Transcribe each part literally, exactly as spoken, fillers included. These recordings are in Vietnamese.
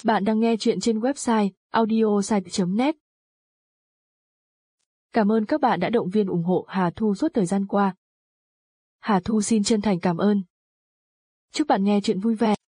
Bạn đang nghe chuyện trên website audiosite chấm net. Cảm ơn các bạn đã động viên ủng hộ Hà Thu suốt thời gian qua. Hà Thu xin chân thành cảm ơn. Chúc bạn nghe chuyện vui vẻ.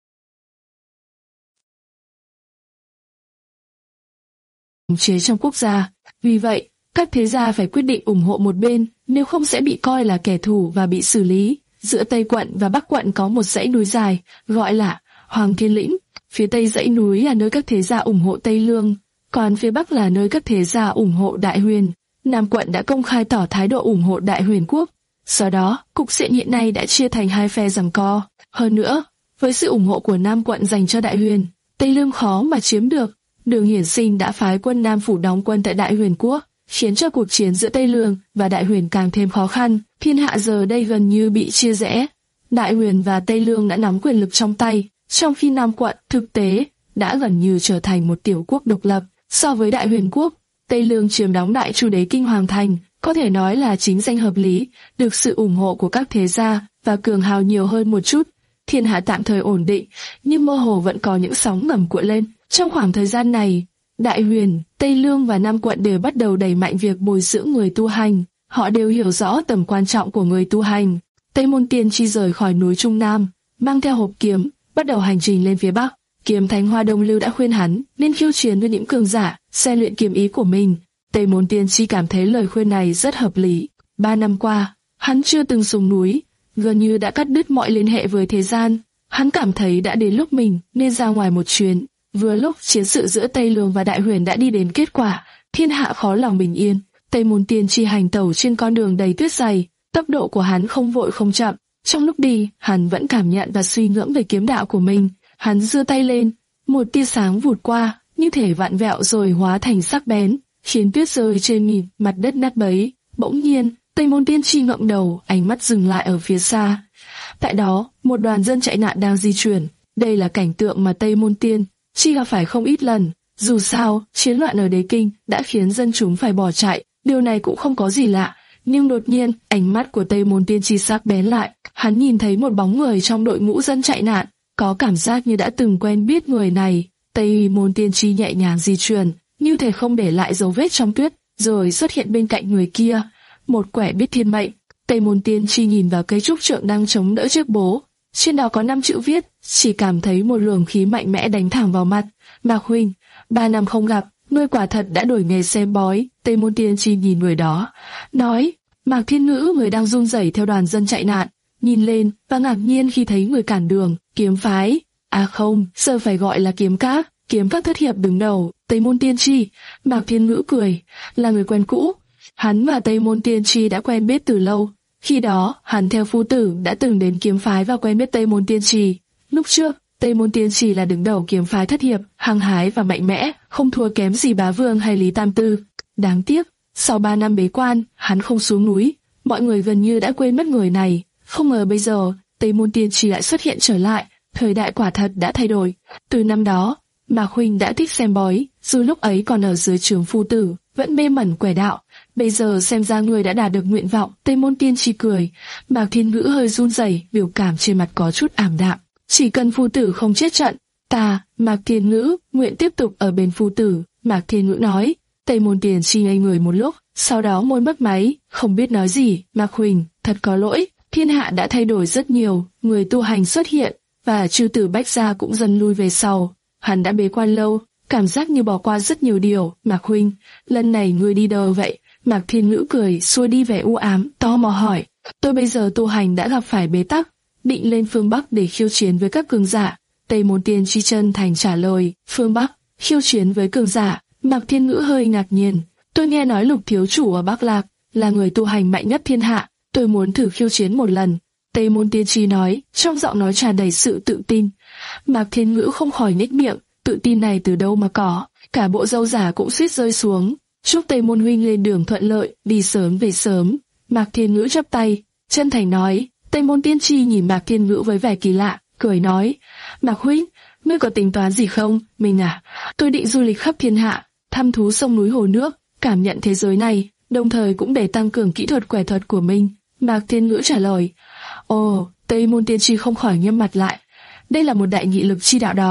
Chế trong quốc gia, vì vậy, các thế gia phải quyết định ủng hộ một bên, nếu không sẽ bị coi là kẻ thù và bị xử lý. Giữa Tây quận và Bắc quận có một dãy núi dài, gọi là Hoàng Thiên Lĩnh. Phía Tây dãy núi là nơi các thế gia ủng hộ Tây Lương, còn phía Bắc là nơi các thế gia ủng hộ Đại Huyền. Nam quận đã công khai tỏ thái độ ủng hộ Đại Huyền quốc. Do đó, cục diện hiện nay đã chia thành hai phe giằng co. Hơn nữa, với sự ủng hộ của Nam quận dành cho Đại Huyền, Tây Lương khó mà chiếm được. Đường Hiển Sinh đã phái quân Nam phủ đóng quân tại Đại Huyền quốc, khiến cho cuộc chiến giữa Tây Lương và Đại Huyền càng thêm khó khăn. Thiên hạ giờ đây gần như bị chia rẽ. Đại Huyền và Tây Lương đã nắm quyền lực trong tay, trong khi Nam quận thực tế đã gần như trở thành một tiểu quốc độc lập. So với Đại Huyền quốc, Tây Lương chiếm đóng Đại Chu Đế Kinh Hoàng Thành, có thể nói là chính danh hợp lý, được sự ủng hộ của các thế gia và cường hào nhiều hơn một chút. Thiên hạ tạm thời ổn định, nhưng mơ hồ vẫn có những sóng ngầm cuộn lên. Trong khoảng thời gian này, Đại Huyền, Tây Lương và Nam quận đều bắt đầu đẩy mạnh việc bồi dưỡng người tu hành. Họ đều hiểu rõ tầm quan trọng của người tu hành. Tây Môn Tiên Tri rời khỏi núi Trung Nam, mang theo hộp kiếm, bắt đầu hành trình lên phía Bắc. Kiếm Thánh Hoa Đông Lưu đã khuyên hắn nên khiêu chiến với những cường giả, rèn luyện kiếm ý của mình. Tây Môn Tiên Tri cảm thấy lời khuyên này rất hợp lý. Ba năm qua, hắn chưa từng xuống núi, gần như đã cắt đứt mọi liên hệ với thế gian. Hắn cảm thấy đã đến lúc mình nên ra ngoài một chuyến. Vừa lúc chiến sự giữa Tây Lương và Đại Huyền đã đi đến kết quả, thiên hạ khó lòng bình yên. Tây Môn Tiên Tri hành tẩu trên con đường đầy tuyết dày, tốc độ của hắn không vội không chậm. Trong lúc đi, hắn vẫn cảm nhận và suy ngẫm về kiếm đạo của mình. Hắn giơ tay lên, một tia sáng vụt qua, như thể vặn vẹo rồi hóa thành sắc bén, khiến tuyết rơi trên mịn mặt đất nát bấy. Bỗng nhiên, Tây Môn Tiên Tri ngẩng đầu, ánh mắt dừng lại ở phía xa. Tại đó, một đoàn dân chạy nạn đang di chuyển. Đây là cảnh tượng mà Tây Môn Tiên Tri gặp phải không ít lần. Dù sao, chiến loạn ở Đế Kinh đã khiến dân chúng phải bỏ chạy, điều này cũng không có gì lạ. Nhưng đột nhiên, ánh mắt của Tây Môn Tiên Tri sắc bén lại. Hắn nhìn thấy một bóng người trong đội ngũ dân chạy nạn, có cảm giác như đã từng quen biết người này. Tây Môn Tiên Tri nhẹ nhàng di chuyển, như thể không để lại dấu vết trong tuyết, rồi xuất hiện bên cạnh người kia. Một quẻ biết thiên mệnh. Tây Môn Tiên Tri nhìn vào cây trúc trượng đang chống đỡ chiếc bố, trên đó có năm chữ viết, chỉ cảm thấy một luồng khí mạnh mẽ đánh thẳng vào mặt. Mạc huynh, ba năm không gặp, ngươi quả thật đã đổi nghề xem bói. Tây Môn Tiên Tri nhìn người đó, nói. Mạc Thiên Ngữ, người đang run rẩy theo đoàn dân chạy nạn, nhìn lên và ngạc nhiên khi thấy người cản đường. Kiếm phái, à không, giờ phải gọi là kiếm các. Kiếm các thất hiệp đứng đầu. Tây Môn Tiên Tri. Mạc Thiên Ngữ cười, là người quen cũ. Hắn và Tây Môn Tiên Tri đã quen biết từ lâu. Khi đó, hắn theo phu tử đã từng đến kiếm phái và quen biết Tây Môn Tiên Tri. Lúc trước, Tây Môn Tiên Tri là đứng đầu kiếm phái thất hiệp, hăng hái và mạnh mẽ, không thua kém gì Bá Vương hay Lý Tam Tư. Đáng tiếc, sau ba năm bế quan, hắn không xuống núi. Mọi người gần như đã quên mất người này. Không ngờ bây giờ, Tây Môn Tiên Tri lại xuất hiện trở lại. Thời đại quả thật đã thay đổi. Từ năm đó, Mạc huynh đã thích xem bói, dù lúc ấy còn ở dưới trướng phu tử, vẫn mê mẩn quẻ đạo. Bây giờ xem ra người đã đạt được nguyện vọng. Tây Môn Tiên Tri cười. Mạc Thiên Ngữ hơi run rẩy, biểu cảm trên mặt có chút ảm đạm. Chỉ cần phu tử không chết trận, ta, Mạc Thiên Ngữ, nguyện tiếp tục ở bên phu tử. Mạc Thiên Ngữ nói. Tây Môn Tiên Tri ngây người một lúc, sau đó môi mất máy, không biết nói gì. Mạc huynh, thật có lỗi, thiên hạ đã thay đổi rất nhiều, người tu hành xuất hiện, và chư tử Bách gia cũng dần lui về sau. Hắn đã bế quan lâu, cảm giác như bỏ qua rất nhiều điều. Mạc huynh, lần này ngươi đi đâu vậy? Mạc Thiên Ngữ cười, xua đi vẻ u ám, tò mò hỏi. Tôi bây giờ tu hành đã gặp phải bế tắc, định lên phương Bắc để khiêu chiến với các cường giả. Tây Môn Tiên Tri chân thành trả lời. Phương Bắc, khiêu chiến với cường giả? Mạc Thiên Ngữ hơi ngạc nhiên. Tôi nghe nói Lục thiếu chủ ở Bắc Lạc là người tu hành mạnh nhất thiên hạ, tôi muốn thử khiêu chiến một lần. Tây Môn Tiên Tri nói, trong giọng nói tràn đầy sự tự tin. Mạc Thiên Ngữ không khỏi nhếch miệng, tự tin này từ đâu mà có? Cả bộ râu giả cũng suýt rơi xuống. Chúc Tây Môn huynh lên đường thuận lợi, đi sớm về sớm. Mạc Thiên Ngữ chắp tay, chân thành nói. Tây Môn Tiên Tri nhìn Mạc Thiên Ngữ với vẻ kỳ lạ, cười nói. Mạc huynh, ngươi có tính toán gì không? Mình à, tôi định du lịch khắp thiên hạ, thăm thú sông núi hồ nước, cảm nhận thế giới này, đồng thời cũng để tăng cường kỹ thuật quẻ thuật của mình. Mạc Thiên Ngữ trả lời. Ồ, Tây Môn Tiên Tri không khỏi nghiêm mặt lại. Đây là một đại nghị lực chi đạo đó.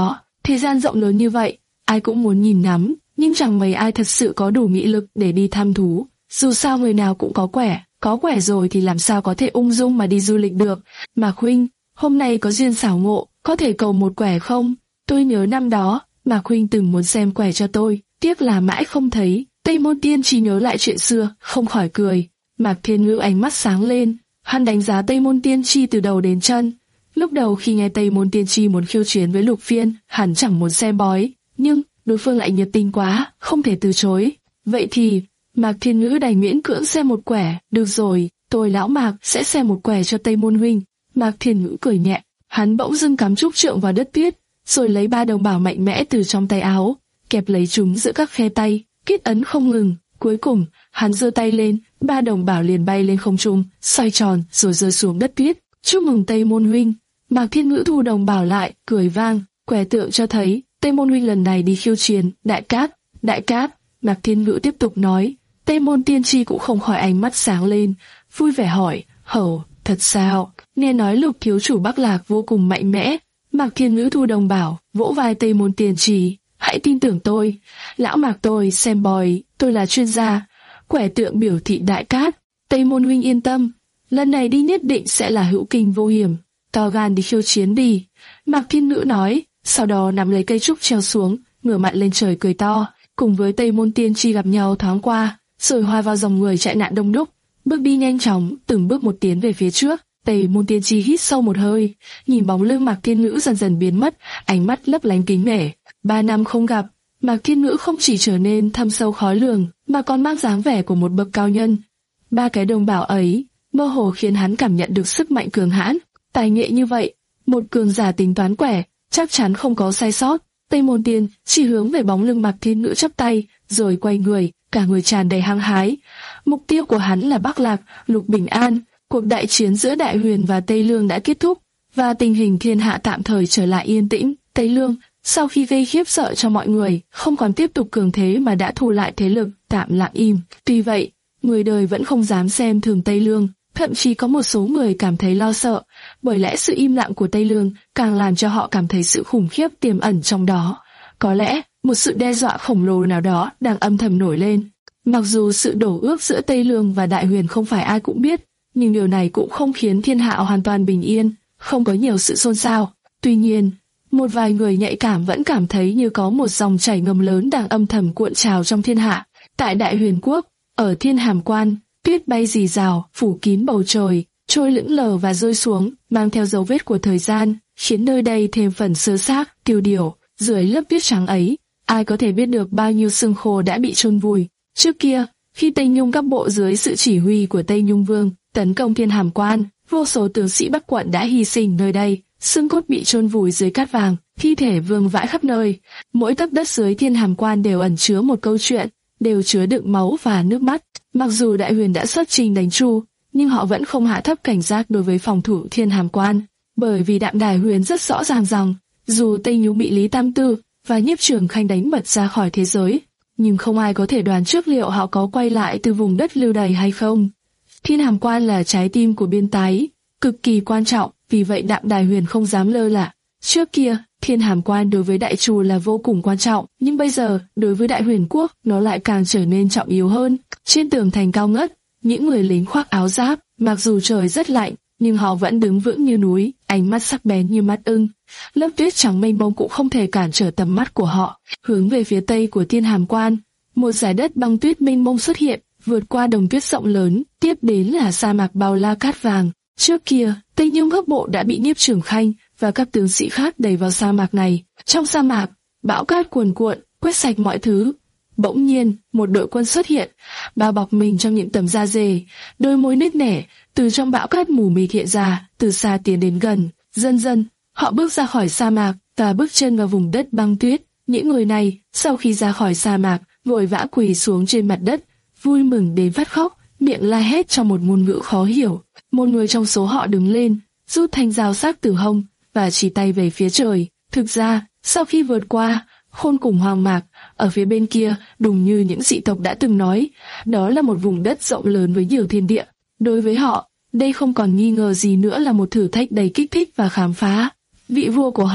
Thế gian rộng lớn như vậy, ai cũng muốn nhìn ngắm, nhưng chẳng mấy ai thật sự có đủ nghị lực để đi thăm thú. Dù sao người nào cũng có quẻ, có quẻ rồi thì làm sao có thể ung dung mà đi du lịch được. Mạc huynh, hôm nay có duyên xảo ngộ, có thể cầu một quẻ không? Tôi nhớ năm đó, Mạc huynh từng muốn xem quẻ cho tôi, tiếc là mãi không thấy. Tây Môn Tiên Tri nhớ lại chuyện xưa, không khỏi cười. Mạc Thiên Ngữ ánh mắt sáng lên, hắn đánh giá Tây Môn Tiên Tri từ đầu đến chân. Lúc đầu khi nghe Tây Môn Tiên Tri muốn khiêu chiến với Lục Phiên, hắn chẳng muốn xem bói, nhưng đối phương lại nhiệt tình quá, không thể từ chối. Vậy thì, Mạc Thiên Ngữ đành miễn cưỡng xem một quẻ. Được rồi, tôi lão Mạc sẽ xem một quẻ cho Tây Môn huynh. Mạc Thiên Ngữ cười nhẹ, hắn bỗng dưng cắm trúc trượng vào đất tuyết, rồi lấy ba đồng bảo mạnh mẽ từ trong tay áo, kẹp lấy chúng giữa các khe tay, kết ấn không ngừng. Cuối cùng, hắn giơ tay lên, ba đồng bảo liền bay lên không trung, xoay tròn rồi rơi xuống đất tuyết. Chúc mừng Tây Môn huynh. Mạc Thiên Ngữ thu đồng bảo lại, cười vang. Quẻ tượng cho thấy Tây Môn huynh lần này đi khiêu chiến. Đại cát, đại cát. Mạc Thiên Ngữ tiếp tục nói. Tây Môn Tiên Tri cũng không khỏi ánh mắt sáng lên, vui vẻ hỏi, hầu, thật sao? Nghe nói Lục thiếu chủ Bắc Lạc vô cùng mạnh mẽ. Mạc Thiên Ngữ thu đồng bảo, vỗ vai Tây Môn Tiên Tri. Hãy tin tưởng tôi, lão Mạc tôi xem bói, tôi là chuyên gia. Quẻ tượng biểu thị đại cát. Tây Môn huynh yên tâm, lần này đi nhất định sẽ là hữu kinh vô hiểm. To gan đi khiêu chiến đi. Mạc Thiên Ngữ nói, sau đó nắm lấy cây trúc treo xuống, ngửa mặt lên trời cười to, cùng với Tây Môn Tiên Tri gặp nhau thoáng qua, rồi hòa vào dòng người chạy nạn đông đúc, bước đi nhanh chóng, từng bước một tiến về phía trước. Tây Môn Tiên Tri hít sâu một hơi, nhìn bóng lưng Mạc Thiên Ngữ dần dần biến mất, ánh mắt lấp lánh kính nể. Ba năm không gặp, Mạc Thiên Ngữ không chỉ trở nên thâm sâu khó lường, mà còn mang dáng vẻ của một bậc cao nhân. Ba cái đồng bảo ấy, mơ hồ khiến hắn cảm nhận được sức mạnh cường hãn. Tài nghệ như vậy, một cường giả tính toán quẻ, chắc chắn không có sai sót. Tây Môn Tiên chỉ hướng về bóng lưng Mạc Thiên Ngữ chắp tay, rồi quay người, cả người tràn đầy hăng hái. Mục tiêu của hắn là Bắc Lạc, Lục Bình An. Cuộc đại chiến giữa Đại Huyền và Tây Lương đã kết thúc, và tình hình thiên hạ tạm thời trở lại yên tĩnh. Tây Lương, sau khi gây khiếp sợ cho mọi người, không còn tiếp tục cường thế mà đã thu lại thế lực, tạm lặng im. Tuy vậy, người đời vẫn không dám xem thường Tây Lương, thậm chí có một số người cảm thấy lo sợ, bởi lẽ sự im lặng của Tây Lương càng làm cho họ cảm thấy sự khủng khiếp tiềm ẩn trong đó. Có lẽ, một sự đe dọa khổng lồ nào đó đang âm thầm nổi lên. Mặc dù sự đổ ước giữa Tây Lương và Đại Huyền không phải ai cũng biết, nhưng điều này cũng không khiến thiên hạ hoàn toàn bình yên, không có nhiều sự xôn xao. Tuy nhiên, một vài người nhạy cảm vẫn cảm thấy như có một dòng chảy ngầm lớn đang âm thầm cuộn trào trong thiên hạ. Tại Đại Huyền Quốc, ở Thiên Hàm Quan, tuyết bay rì rào, phủ kín bầu trời, trôi lững lờ và rơi xuống, mang theo dấu vết của thời gian, khiến nơi đây thêm phần sơ xác, tiêu điều. Dưới lớp tuyết trắng ấy, ai có thể biết được bao nhiêu xương khô đã bị chôn vùi. Trước kia, khi Tây Nhung các bộ dưới sự chỉ huy của Tây Nhung Vương tấn công Thiên Hàm Quan, vô số tướng sĩ Bắc quận đã hy sinh nơi đây, xương cốt bị chôn vùi dưới cát vàng, thi thể vương vãi khắp nơi. Mỗi tấc đất dưới Thiên Hàm Quan đều ẩn chứa một câu chuyện, đều chứa đựng máu và nước mắt. Mặc dù Đại Huyền đã xuất chinh đánh Chu, nhưng họ vẫn không hạ thấp cảnh giác đối với phòng thủ Thiên Hàm Quan, bởi vì Đạm Đài Huyền rất rõ ràng rằng, dù Tây Nhung bị Lý Tam Tư và Nhiếp Trường Khanh đánh bật ra khỏi thế giới, nhưng không ai có thể đoán trước liệu họ có quay lại từ vùng đất lưu đày hay không. Thiên Hàm Quan là trái tim của biên tái, cực kỳ quan trọng, vì vậy Đạm Đài Huyền không dám lơ là. Trước kia, Thiên Hàm Quan đối với Đại Trù là vô cùng quan trọng, nhưng bây giờ, đối với Đại Huyền Quốc, nó lại càng trở nên trọng yếu hơn. Trên tường thành cao ngất, những người lính khoác áo giáp, mặc dù trời rất lạnh, nhưng họ vẫn đứng vững như núi, ánh mắt sắc bén như mắt ưng. Lớp tuyết trắng mênh mông cũng không thể cản trở tầm mắt của họ. Hướng về phía tây của Thiên Hàm Quan, một dải đất băng tuyết mênh mông xuất hiện, vượt qua đồng tuyết rộng lớn, tiếp đến là sa mạc bao la cát vàng. Trước kia, Tây Nhung các bộ đã bị Nhiếp Trường Khanh và các tướng sĩ khác đẩy vào sa mạc này. Trong sa mạc, bão cát cuồn cuộn, quét sạch mọi thứ. Bỗng nhiên, một đội quân xuất hiện, bao bọc mình trong những tấm da dê, đôi môi nứt nẻ, từ trong bão cát mù mịt hiện ra, từ xa tiến đến gần. Dần dần, họ bước ra khỏi sa mạc và bước chân vào vùng đất băng tuyết. Những người này, sau khi ra khỏi sa mạc, vội vã quỳ xuống trên mặt đất, vui mừng đến phát khóc, miệng la hét trong một ngôn ngữ khó hiểu. Một người trong số họ đứng lên, rút thanh dao sắc từ hông và chỉ tay về phía trời. Thực ra, sau khi vượt qua Khôn cùng hoang mạc, ở phía bên kia, đúng như những dị tộc đã từng nói, đó là một vùng đất rộng lớn với nhiều thiên địa. Đối với họ, đây không còn nghi ngờ gì nữa là một thử thách đầy kích thích và khám phá. Vị vua của họ,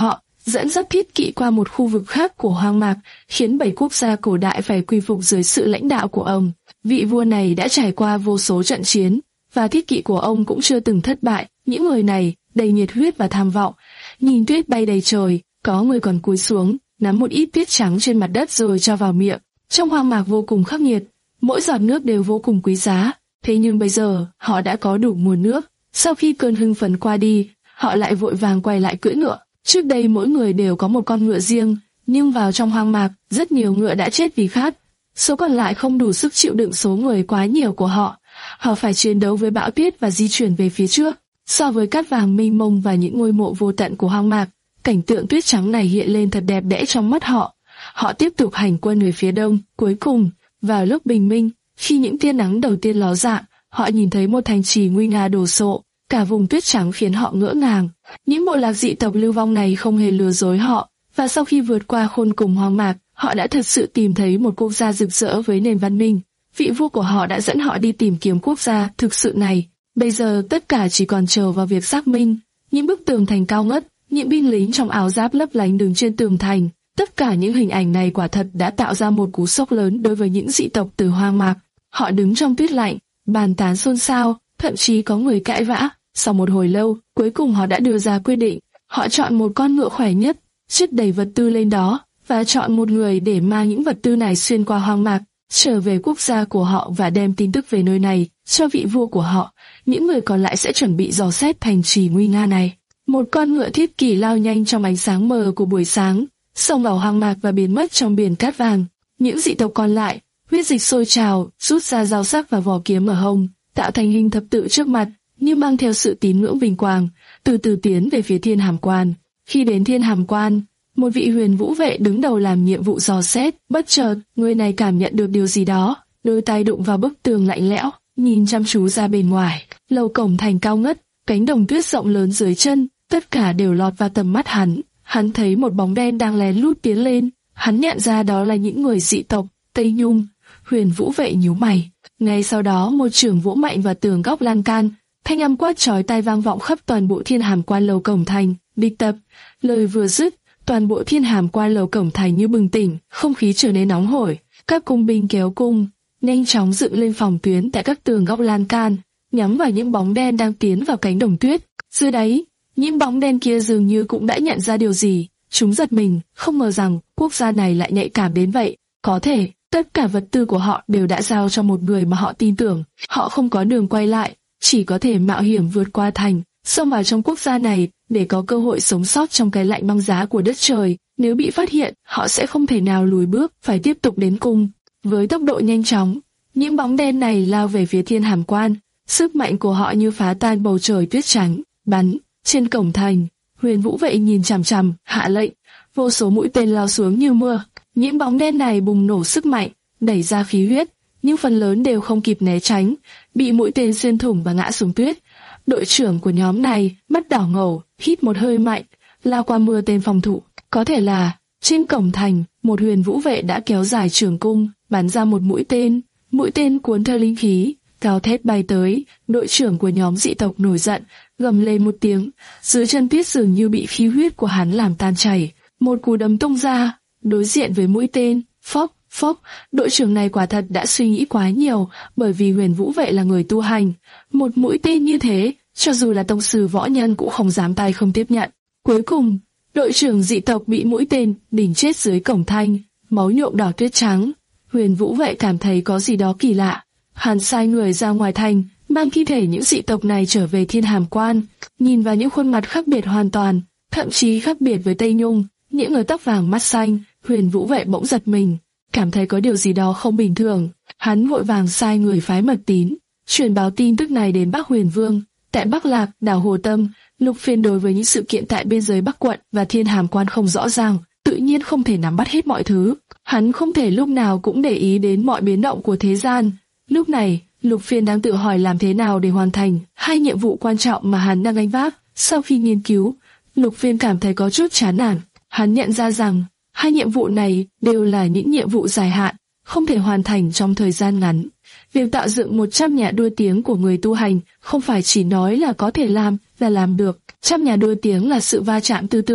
dẫn dắt thiết kỵ qua một khu vực khác của hoang mạc, khiến bảy quốc gia cổ đại phải quy phục dưới sự lãnh đạo của ông. Vị vua này đã trải qua vô số trận chiến, và thiết kỵ của ông cũng chưa từng thất bại. Những người này đầy nhiệt huyết và tham vọng. Nhìn tuyết bay đầy trời, có người còn cúi xuống, nắm một ít tuyết trắng trên mặt đất rồi cho vào miệng. Trong hoang mạc vô cùng khắc nghiệt, mỗi giọt nước đều vô cùng quý giá. Thế nhưng bây giờ, họ đã có đủ nguồn nước. Sau khi cơn hưng phấn qua đi, họ lại vội vàng quay lại cưỡi ngựa. Trước đây mỗi người đều có một con ngựa riêng, nhưng vào trong hoang mạc, rất nhiều ngựa đã chết vì khát. Số còn lại không đủ sức chịu đựng số người quá nhiều của họ. Họ phải chiến đấu với bão tuyết và di chuyển về phía trước. So với cát vàng mênh mông và những ngôi mộ vô tận của hoang mạc, cảnh tượng tuyết trắng này hiện lên thật đẹp đẽ trong mắt họ. Họ tiếp tục hành quân về phía đông. Cuối cùng, vào lúc bình minh, khi những tia nắng đầu tiên ló dạng, họ nhìn thấy một thành trì nguy nga đổ sộ. Cả vùng tuyết trắng khiến họ ngỡ ngàng. Những bộ lạc dị tộc lưu vong này không hề lừa dối họ, và sau khi vượt qua khôn cùng hoang mạc, họ đã thật sự tìm thấy một quốc gia rực rỡ với nền văn minh. Vị vua của họ đã dẫn họ đi tìm kiếm quốc gia thực sự này. Bây giờ tất cả chỉ còn chờ vào việc xác minh. Những bức tường thành cao ngất, những binh lính trong áo giáp lấp lánh đứng trên tường thành. Tất cả những hình ảnh này quả thật đã tạo ra một cú sốc lớn đối với những dị tộc từ hoang mạc. Họ đứng trong tuyết lạnh, bàn tán xôn xao, thậm chí có người cãi vã. Sau một hồi lâu, cuối cùng họ đã đưa ra quyết định. Họ chọn một con ngựa khỏe nhất, chất đầy vật tư lên đó, và chọn một người để mang những vật tư này xuyên qua hoang mạc, trở về quốc gia của họ và đem tin tức về nơi này cho vị vua của họ. Những người còn lại sẽ chuẩn bị dò xét thành trì nguy nga này. Một con ngựa thiết kỷ lao nhanh trong ánh sáng mờ của buổi sáng, xông vào hoang mạc và biến mất trong biển cát vàng. Những dị tộc còn lại, huyết dịch sôi trào, rút ra dao sắc và vỏ kiếm ở hông, tạo thành hình thập tự trước mặt, như mang theo sự tín ngưỡng vinh quang, từ từ tiến về phía Thiên Hàm Quan. Khi đến Thiên Hàm Quan, một vị huyền vũ vệ đứng đầu làm nhiệm vụ dò xét. Bất chợt, người này cảm nhận được điều gì đó, đôi tay đụng vào bức tường lạnh lẽo, nhìn chăm chú ra bên ngoài. Lầu cổng thành cao ngất, cánh đồng tuyết rộng lớn dưới chân, tất cả đều lọt vào tầm mắt hắn. Hắn thấy một bóng đen đang lén lút tiến lên. Hắn nhận ra đó là những người dị tộc Tây Nhung. Huyền vũ vệ nhíu mày. Ngay sau đó, một chưởng vỗ mạnh vào tường góc lan can. Thanh âm quát chói tai vang vọng khắp toàn bộ Thiên Hàm Quan lầu cổng thành. Địch tập. Lời vừa dứt, toàn bộ Thiên Hàm Quan lầu cổng thành như bừng tỉnh, không khí trở nên nóng hổi. Các cung binh kéo cung, nhanh chóng dựng lên phòng tuyến tại các tường góc lan can, nhắm vào những bóng đen đang tiến vào cánh đồng tuyết. Dưới đáy, những bóng đen kia dường như cũng đã nhận ra điều gì. Chúng giật mình, không ngờ rằng quốc gia này lại nhạy cảm đến vậy. Có thể, tất cả vật tư của họ đều đã giao cho một người mà họ tin tưởng. Họ không có đường quay lại, chỉ có thể mạo hiểm vượt qua thành, xông vào trong quốc gia này để có cơ hội sống sót trong cái lạnh băng giá của đất trời. Nếu bị phát hiện, họ sẽ không thể nào lùi bước, phải tiếp tục đến cung. Với tốc độ nhanh chóng, những bóng đen này lao về phía Thiên Hàm Quan. Sức mạnh của họ như phá tan bầu trời tuyết trắng. Bắn trên cổng thành, huyền vũ vệ nhìn chằm chằm, hạ lệnh. Vô số mũi tên lao xuống như mưa. Những bóng đen này bùng nổ sức mạnh, đẩy ra khí huyết, nhưng phần lớn đều không kịp né tránh, bị mũi tên xuyên thủng và ngã xuống tuyết. Đội trưởng của nhóm này, mắt đỏ ngầu, hít một hơi mạnh, lao qua mưa tên phòng thủ. Có thể là trên cổng thành, một huyền vũ vệ đã kéo dài trường cung, bắn ra một mũi tên. Mũi tên cuốn theo linh khí, cao thét bay tới. Đội trưởng của nhóm dị tộc nổi giận, gầm lên một tiếng. Dưới chân tuyết dường như bị khí huyết của hắn làm tan chảy. Một cú đấm tung ra, đối diện với mũi tên. Phốc, phốc. Đội trưởng này quả thật đã suy nghĩ quá nhiều, bởi vì huyền vũ vệ là người tu hành. Một mũi tên như thế, cho dù là tông sư võ nhân cũng không dám tay không tiếp nhận. Cuối cùng, đội trưởng dị tộc bị mũi tên đỉnh chết dưới cổng thành, máu nhuộm đỏ tuyết trắng. Huyền vũ vệ cảm thấy có gì đó kỳ lạ. Hắn sai người ra ngoài thành, mang thi thể những dị tộc này trở về Thiên Hàm Quan. Nhìn vào những khuôn mặt khác biệt hoàn toàn, thậm chí khác biệt với Tây Nhung, những người tóc vàng mắt xanh. Huyền vũ vệ bỗng giật mình, cảm thấy có điều gì đó không bình thường. Hắn vội vàng sai người phái mật tín, truyền báo tin tức này đến Bắc Huyền Vương. Tại Bắc Lạc, đảo Hồ Tâm, Lục Phiên đối với những sự kiện tại biên giới Bắc quận và Thiên Hàm Quan không rõ ràng, tự nhiên không thể nắm bắt hết mọi thứ. Hắn không thể lúc nào cũng để ý đến mọi biến động của thế gian. Lúc này, Lục Phiên đang tự hỏi làm thế nào để hoàn thành hai nhiệm vụ quan trọng mà hắn đang gánh vác. Sau khi nghiên cứu, Lục Phiên cảm thấy có chút chán nản. Hắn nhận ra rằng hai nhiệm vụ này đều là những nhiệm vụ dài hạn, không thể hoàn thành trong thời gian ngắn. Việc tạo dựng một trăm nhà đua tiếng của người tu hành không phải chỉ nói là có thể làm là làm được. Trăm nhà đua tiếng là sự va chạm tư tưởng,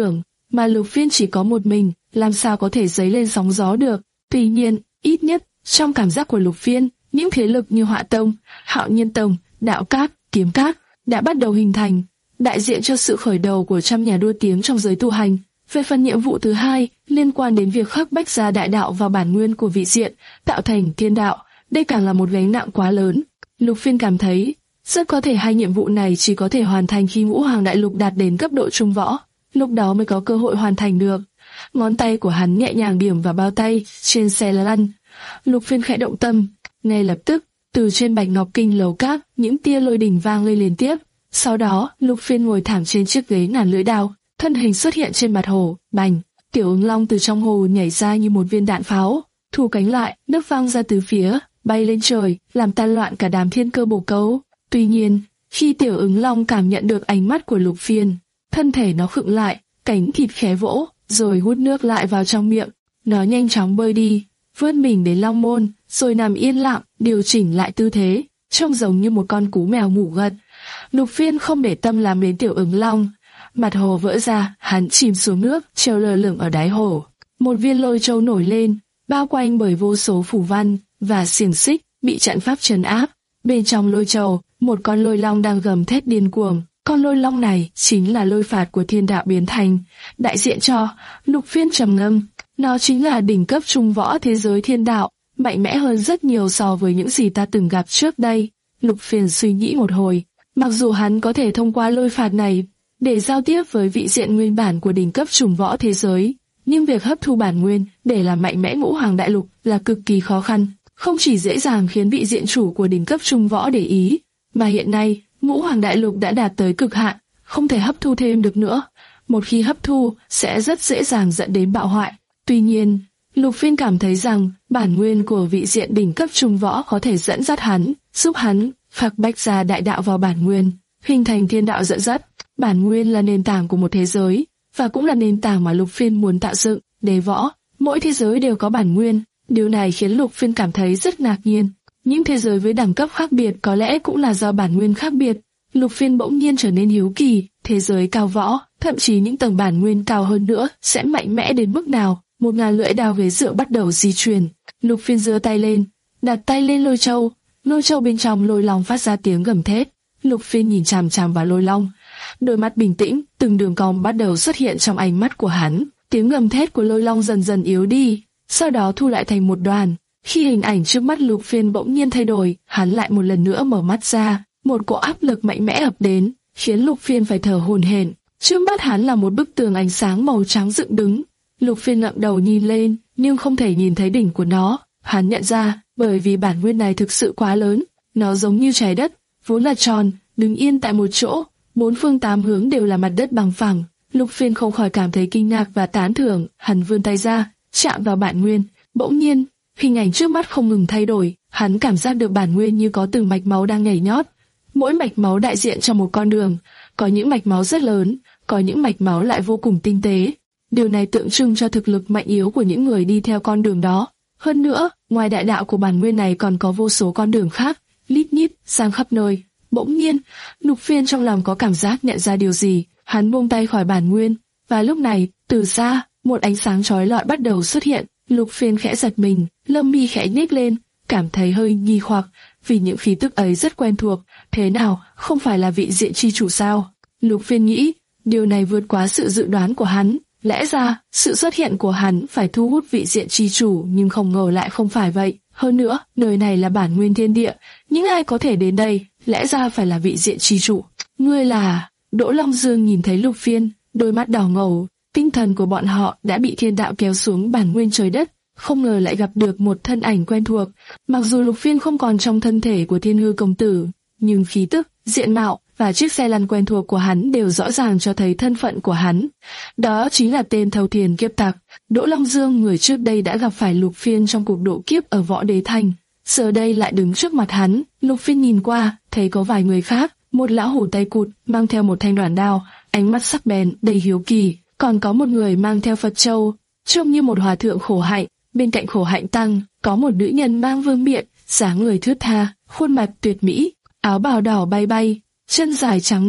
mà Lục Phiên chỉ có một mình, làm sao có thể dấy lên sóng gió được. Tuy nhiên, ít nhất, trong cảm giác của Lục Phiên, những thế lực như Họa Tông, Hạo Nhiên Tông, Đạo Các, Kiếm Các đã bắt đầu hình thành, đại diện cho sự khởi đầu của trăm nhà đua tiếng trong giới tu hành. Về phần nhiệm vụ thứ hai, liên quan đến việc khắc bách gia đại đạo vào bản nguyên của vị diện, tạo thành thiên đạo, đây càng là một gánh nặng quá lớn. Lục Phiên cảm thấy, rất có thể hai nhiệm vụ này chỉ có thể hoàn thành khi Ngũ Hoàng Đại Lục đạt đến cấp độ trung võ, lúc đó mới có cơ hội hoàn thành được. Ngón tay của hắn nhẹ nhàng điểm vào bao tay trên xe lăn. Lục Phiên khẽ động tâm, ngay lập tức, từ trên bạch ngọc kinh lầu các, những tia lôi đình vang lên liên tiếp. Sau đó, Lục Phiên ngồi thẳng trên chiếc ghế ngàn lưỡi đao, thân hình xuất hiện trên mặt hồ, bành, Tiểu Ứng Long từ trong hồ nhảy ra như một viên đạn pháo, thu cánh lại, nước vang ra từ phía, bay lên trời, làm tan loạn cả đám thiên cơ bổ cấu. Tuy nhiên, khi Tiểu Ứng Long cảm nhận được ánh mắt của Lục Phiên, thân thể nó khựng lại, cánh thịt khẽ vỗ, rồi hút nước lại vào trong miệng. Nó nhanh chóng bơi đi, vươn mình đến long môn, rồi nằm yên lặng, điều chỉnh lại tư thế, trông giống như một con cú mèo ngủ gật. Lục Phiên không để tâm làm đến Tiểu Ứng Long. Mặt hồ vỡ ra, hắn chìm xuống nước, treo lơ lửng ở đáy hồ. Một viên lôi châu nổi lên, bao quanh bởi vô số phù văn và xiềng xích bị trận pháp trấn áp. Bên trong lôi châu, một con lôi long đang gầm thét điên cuồng. Con lôi long này chính là lôi phạt của thiên đạo biến thành, đại diện cho. Lục Phiên trầm ngâm, nó chính là đỉnh cấp trung võ thế giới thiên đạo, mạnh mẽ hơn rất nhiều so với những gì ta từng gặp trước đây. Lục Phiên suy nghĩ một hồi, mặc dù hắn có thể thông qua lôi phạt này để giao tiếp với vị diện nguyên bản của đỉnh cấp trùng võ thế giới, nhưng việc hấp thu bản nguyên để làm mạnh mẽ Ngũ Hoàng Đại Lục là cực kỳ khó khăn, không chỉ dễ dàng khiến vị diện chủ của đỉnh cấp trung võ để ý, mà hiện nay Ngũ Hoàng Đại Lục đã đạt tới cực hạn, không thể hấp thu thêm được nữa. Một khi hấp thu sẽ rất dễ dàng dẫn đến bạo hoại. Tuy nhiên, Lục Phiên cảm thấy rằng bản nguyên của vị diện đỉnh cấp trung võ có thể dẫn dắt hắn, giúp hắn khắc bách gia đại đạo vào bản nguyên, hình thành thiên đạo dẫn dắt. Bản nguyên là nền tảng của một thế giới, và cũng là nền tảng mà Lục Phiên muốn tạo dựng. Đế võ, mỗi thế giới đều có bản nguyên. Điều này khiến Lục Phiên cảm thấy rất ngạc nhiên. Những thế giới với đẳng cấp khác biệt có lẽ cũng là do bản nguyên khác biệt. Lục Phiên bỗng nhiên trở nên hiếu kỳ, thế giới cao võ, thậm chí những tầng bản nguyên cao hơn nữa, sẽ mạnh mẽ đến mức nào? Một ngàn lưỡi đao ghế dựa bắt đầu di chuyển. Lục Phiên giơ tay lên, đặt tay lên lôi châu. Lôi châu bên trong lôi long phát ra tiếng gầm thét. Lục Phiên nhìn chằm chằm vào lôi long, đôi mắt bình tĩnh, từng đường cong bắt đầu xuất hiện trong ánh mắt của hắn. Tiếng gầm thét của lôi long dần dần yếu đi, sau đó thu lại thành một đoàn. Khi hình ảnh trước mắt Lục Phiên bỗng nhiên thay đổi, hắn lại một lần nữa mở mắt ra. Một cỗ áp lực mạnh mẽ ập đến, khiến Lục Phiên phải thở hổn hển. Trước mắt hắn là một bức tường ánh sáng màu trắng dựng đứng. Lục Phiên ngẩng đầu nhìn lên, nhưng không thể nhìn thấy đỉnh của nó. Hắn nhận ra, bởi vì bản nguyên này thực sự quá lớn, nó giống như trái đất, vốn là tròn, đứng yên tại một chỗ, bốn phương tám hướng đều là mặt đất bằng phẳng. Lục Phiên không khỏi cảm thấy kinh ngạc và tán thưởng. Hắn vươn tay ra, chạm vào bản nguyên. Bỗng nhiên, hình ảnh trước mắt không ngừng thay đổi. Hắn cảm giác được bản nguyên như có từng mạch máu đang nhảy nhót. Mỗi mạch máu đại diện cho một con đường. Có những mạch máu rất lớn, có những mạch máu lại vô cùng tinh tế. Điều này tượng trưng cho thực lực mạnh yếu của những người đi theo con đường đó. Hơn nữa, ngoài đại đạo của bản nguyên này còn có vô số con đường khác, lít nhít, sang khắp nơi. Bỗng nhiên, Lục Phiên trong lòng có cảm giác nhận ra điều gì. Hắn buông tay khỏi bản nguyên, và lúc này, từ xa, một ánh sáng chói lọi bắt đầu xuất hiện. Lục Phiên khẽ giật mình, lông mi khẽ nhếch lên, cảm thấy hơi nghi hoặc, vì những khí tức ấy rất quen thuộc. Thế nào, không phải là vị diện chi chủ sao? Lục Phiên nghĩ, điều này vượt quá sự dự đoán của hắn. Lẽ ra, sự xuất hiện của hắn phải thu hút vị diện chi chủ, nhưng không ngờ lại không phải vậy. Hơn nữa, nơi này là bản nguyên thiên địa, những ai có thể đến đây, lẽ ra phải là vị diện chi chủ. Ngươi là... Đỗ Long Dương nhìn thấy Lục Phiên, đôi mắt đỏ ngầu, tinh thần của bọn họ đã bị thiên đạo kéo xuống bản nguyên trời đất, không ngờ lại gặp được một thân ảnh quen thuộc. Mặc dù Lục Phiên không còn trong thân thể của Thiên Hư công tử, nhưng khí tức, diện mạo và chiếc xe lăn quen thuộc của hắn đều rõ ràng cho thấy thân phận của hắn. Đó chính là tên thâu thiền kiếp tặc. Đỗ Long Dương, người trước đây đã gặp phải Lục Phiên trong cuộc độ kiếp ở Võ Đế Thành, giờ đây lại đứng trước mặt hắn. Lục Phiên nhìn qua, thấy có vài người khác, một lão hủ tay cụt mang theo một thanh đoản đao, ánh mắt sắc bén đầy hiếu kỳ, còn có một người mang theo Phật châu, trông như một hòa thượng khổ hạnh. Bên cạnh khổ hạnh tăng có một nữ nhân mang vương miện, dáng người thướt tha, khuôn mặt tuyệt mỹ, áo bào đỏ bay bay, chân dài trắng nõn,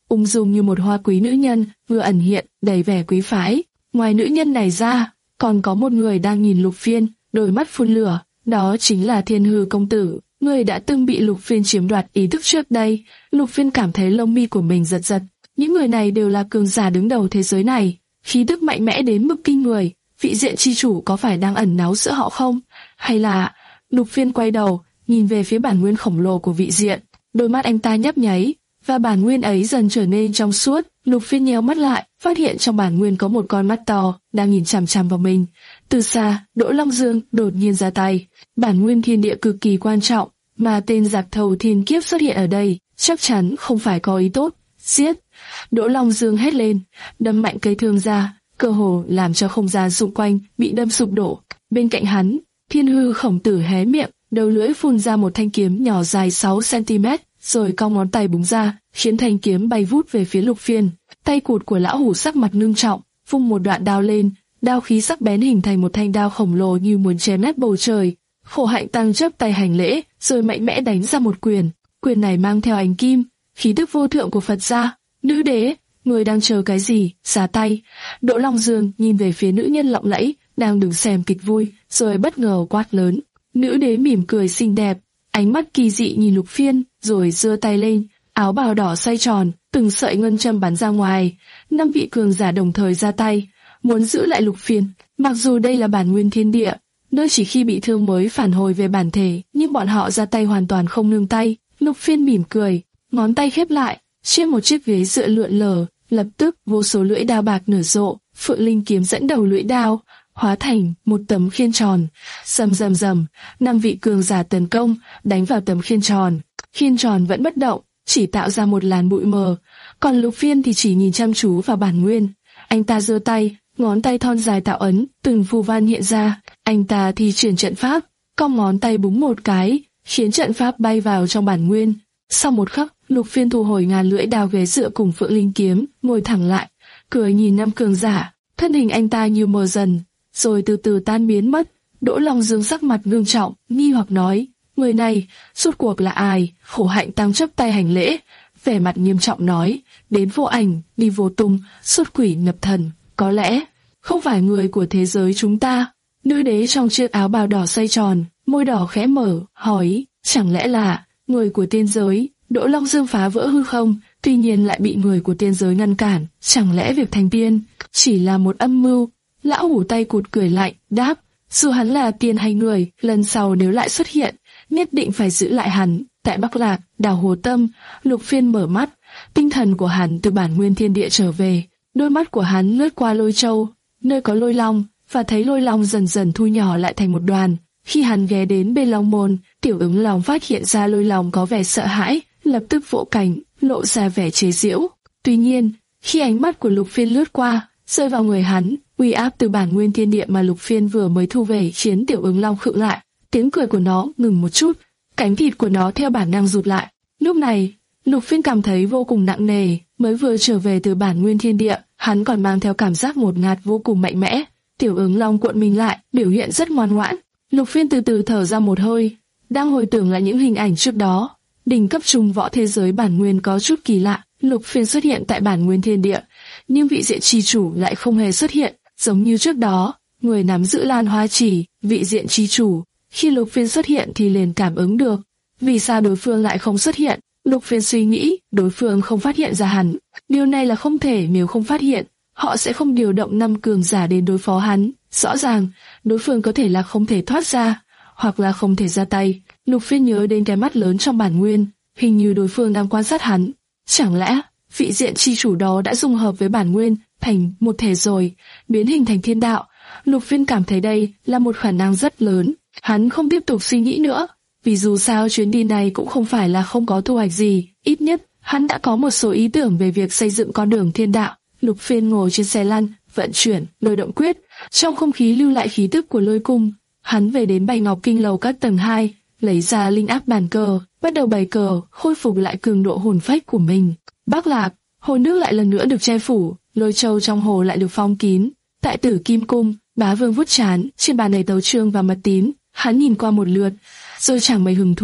ung dung như một hoa quý nữ nhân, vừa ẩn hiện, đầy vẻ quý phái. Ngoài nữ nhân này ra, còn có một người đang nhìn Lục Phiên, đôi mắt phun lửa, đó chính là Thiên Hư công tử, người đã từng bị Lục Phiên chiếm đoạt ý thức trước đây. Lục Phiên cảm thấy lông mi của mình giật giật. Những người này đều là cường giả đứng đầu thế giới này, khí tức mạnh mẽ đến mức kinh người. Vị diện chi chủ có phải đang ẩn náu giữa họ không? Hay là... Lục Phiên quay đầu, nhìn về phía bản nguyên khổng lồ của vị diện. Đôi mắt anh ta nhấp nháy, và bản nguyên ấy dần trở nên trong suốt. Lục Phiên nhéo mắt lại, phát hiện trong bản nguyên có một con mắt to đang nhìn chằm chằm vào mình. Từ xa, Đỗ Long Dương đột nhiên ra tay. Bản nguyên thiên địa cực kỳ quan trọng, mà tên giặc thầu thiên kiếp xuất hiện ở đây chắc chắn không phải có ý tốt. Giết! Đỗ Long Dương hét lên, đâm mạnh cây thương ra, cơ hồ làm cho không gian xung quanh bị đâm sụp đổ. Bên cạnh hắn, Thiên Hư khổng tử hé miệng, đầu lưỡi phun ra một thanh kiếm nhỏ dài sáu xăng-ti-mét, rồi cong ngón tay búng ra, khiến thanh kiếm bay vút về phía Lục Phiên. Tay cụt của lão hủ sắc mặt ngưng trọng, vung một đoạn đao lên, đao khí sắc bén hình thành một thanh đao khổng lồ như muốn chém nát bầu trời. Khổ Hạnh Tăng chắp tay hành lễ, rồi mạnh mẽ đánh ra một quyền. Quyền này mang theo ánh kim, khí tức vô thượng của Phật gia. Nữ đế, người đang chờ cái gì? Xả tay. Đỗ Long Dương nhìn về phía nữ nhân lộng lẫy đang đứng xem kịch vui, rồi bất ngờ quát lớn. Nữ đế mỉm cười xinh đẹp, ánh mắt kỳ dị nhìn Lục Phiên, rồi giơ tay lên, áo bào đỏ xoay tròn, từng sợi ngân châm bắn ra ngoài. Năm vị cường giả đồng thời ra tay, muốn giữ lại Lục Phiên. Mặc dù đây là bản nguyên thiên địa, nơi chỉ khi bị thương mới phản hồi về bản thể, nhưng bọn họ ra tay hoàn toàn không nương tay. Lục Phiên mỉm cười, ngón tay khép lại, trên một chiếc ghế dựa lượn lờ, lập tức vô số lưỡi đao bạc nở rộ, Phượng Linh kiếm dẫn đầu lưỡi đao, hóa thành một tấm khiên tròn. Rầm rầm rầm, năm vị cường giả tấn công, đánh vào tấm khiên tròn. Khiên tròn vẫn bất động, chỉ tạo ra một làn bụi mờ, còn Lục Phiên thì chỉ nhìn chăm chú vào bản nguyên. Anh ta giơ tay, ngón tay thon dài tạo ấn, từng phù văn hiện ra. Anh ta thi triển trận pháp, cong ngón tay búng một cái, khiến trận pháp bay vào trong bản nguyên. Sau một khắc, Lục Phiên thu hồi ngàn lưỡi đao ghế dựa cùng Phượng Linh kiếm, ngồi thẳng lại, cười nhìn năm cường giả. Thân hình anh ta như mờ dần, rồi từ từ tan biến mất. Đỗ Long Dương sắc mặt ngưng trọng, nghi hoặc nói, người này, rốt cuộc là ai? Khổ Hạnh Tăng chắp tay hành lễ, vẻ mặt nghiêm trọng nói, đến vô ảnh, đi vô tung, xuất quỷ nhập thần, có lẽ không phải người của thế giới chúng ta. Nữ đế trong chiếc áo bào đỏ xoay tròn, môi đỏ khẽ mở, hỏi, chẳng lẽ là người của tiên giới? Đỗ Long Dương phá vỡ hư không, tuy nhiên lại bị người của tiên giới ngăn cản. Chẳng lẽ việc thành tiên chỉ là một âm mưu? Lão hủ tay cụt cười lạnh, đáp, dù hắn là tiên hay người, lần sau nếu lại xuất hiện, nhất định phải giữ lại hắn. Tại Bắc Lạc, đảo Hồ Tâm, Lục Phiên mở mắt, tinh thần của hắn từ bản nguyên thiên địa trở về. Đôi mắt của hắn lướt qua Lôi Châu, nơi có lôi long, và thấy lôi long dần dần thu nhỏ lại thành một đoàn. Khi hắn ghé đến bên long môn, Tiểu Ứng Long phát hiện ra lôi long có vẻ sợ hãi, lập tức vỗ cánh, lộ ra vẻ chế giễu. Tuy nhiên, khi ánh mắt của Lục Phiên lướt qua, rơi vào người hắn, uy áp từ bản nguyên thiên địa mà Lục Phiên vừa mới thu về khiến Tiểu Ứng Long khựng lại. Tiếng cười của nó ngừng một chút, cánh thịt của nó theo bản năng rụt lại. Lúc này, Lục Phiên cảm thấy vô cùng nặng nề. Mới vừa trở về từ bản nguyên thiên địa, hắn còn mang theo cảm giác ngột ngạt vô cùng mạnh mẽ. Tiểu Ứng Long cuộn mình lại, biểu hiện rất ngoan ngoãn. Lục Phiên từ từ thở ra một hơi, đang hồi tưởng lại những hình ảnh trước đó. Đỉnh cấp trung võ thế giới bản nguyên có chút kỳ lạ. Lục Phiên xuất hiện tại bản nguyên thiên địa, nhưng vị diện chi chủ lại không hề xuất hiện, giống như trước đó. Người nắm giữ Lan Hoa Chỉ, vị diện chi chủ, khi Lục Phiên xuất hiện thì liền cảm ứng được. Vì sao đối phương lại không xuất hiện? Lục Phiên suy nghĩ, đối phương không phát hiện ra hắn. Điều này là không thể, nếu không phát hiện, họ sẽ không điều động năm cường giả đến đối phó hắn. Rõ ràng, đối phương có thể là không thể thoát ra, hoặc là không thể ra tay. Lục Phiên nhớ đến cái mắt lớn trong bản nguyên, hình như đối phương đang quan sát hắn. Chẳng lẽ, vị diện chi chủ đó đã dung hợp với bản nguyên, thành một thể rồi, biến hình thành thiên đạo? Lục Phiên cảm thấy đây là một khả năng rất lớn. Hắn không tiếp tục suy nghĩ nữa, vì dù sao chuyến đi này cũng không phải là không có thu hoạch gì, ít nhất hắn đã có một số ý tưởng về việc xây dựng con đường thiên đạo. Lục Phiên ngồi trên xe lăn, vận chuyển lôi động quyết, trong không khí lưu lại khí tức của lôi cung. Hắn về đến Bạch Ngọc Kinh lầu các tầng hai, lấy ra linh áp bàn cờ, bắt đầu bày cờ, khôi phục lại cường độ hồn phách của mình. Bắc Lạc, hồ nước lại lần nữa được che phủ, Lôi Châu trong hồ lại được phong kín. Tại Tử Kim Cung, Bá Vương vuốt trán, trên bàn đầy tấu chương và mật tín, hắn nhìn qua một lượt, rồi chẳng mấy hứng thú,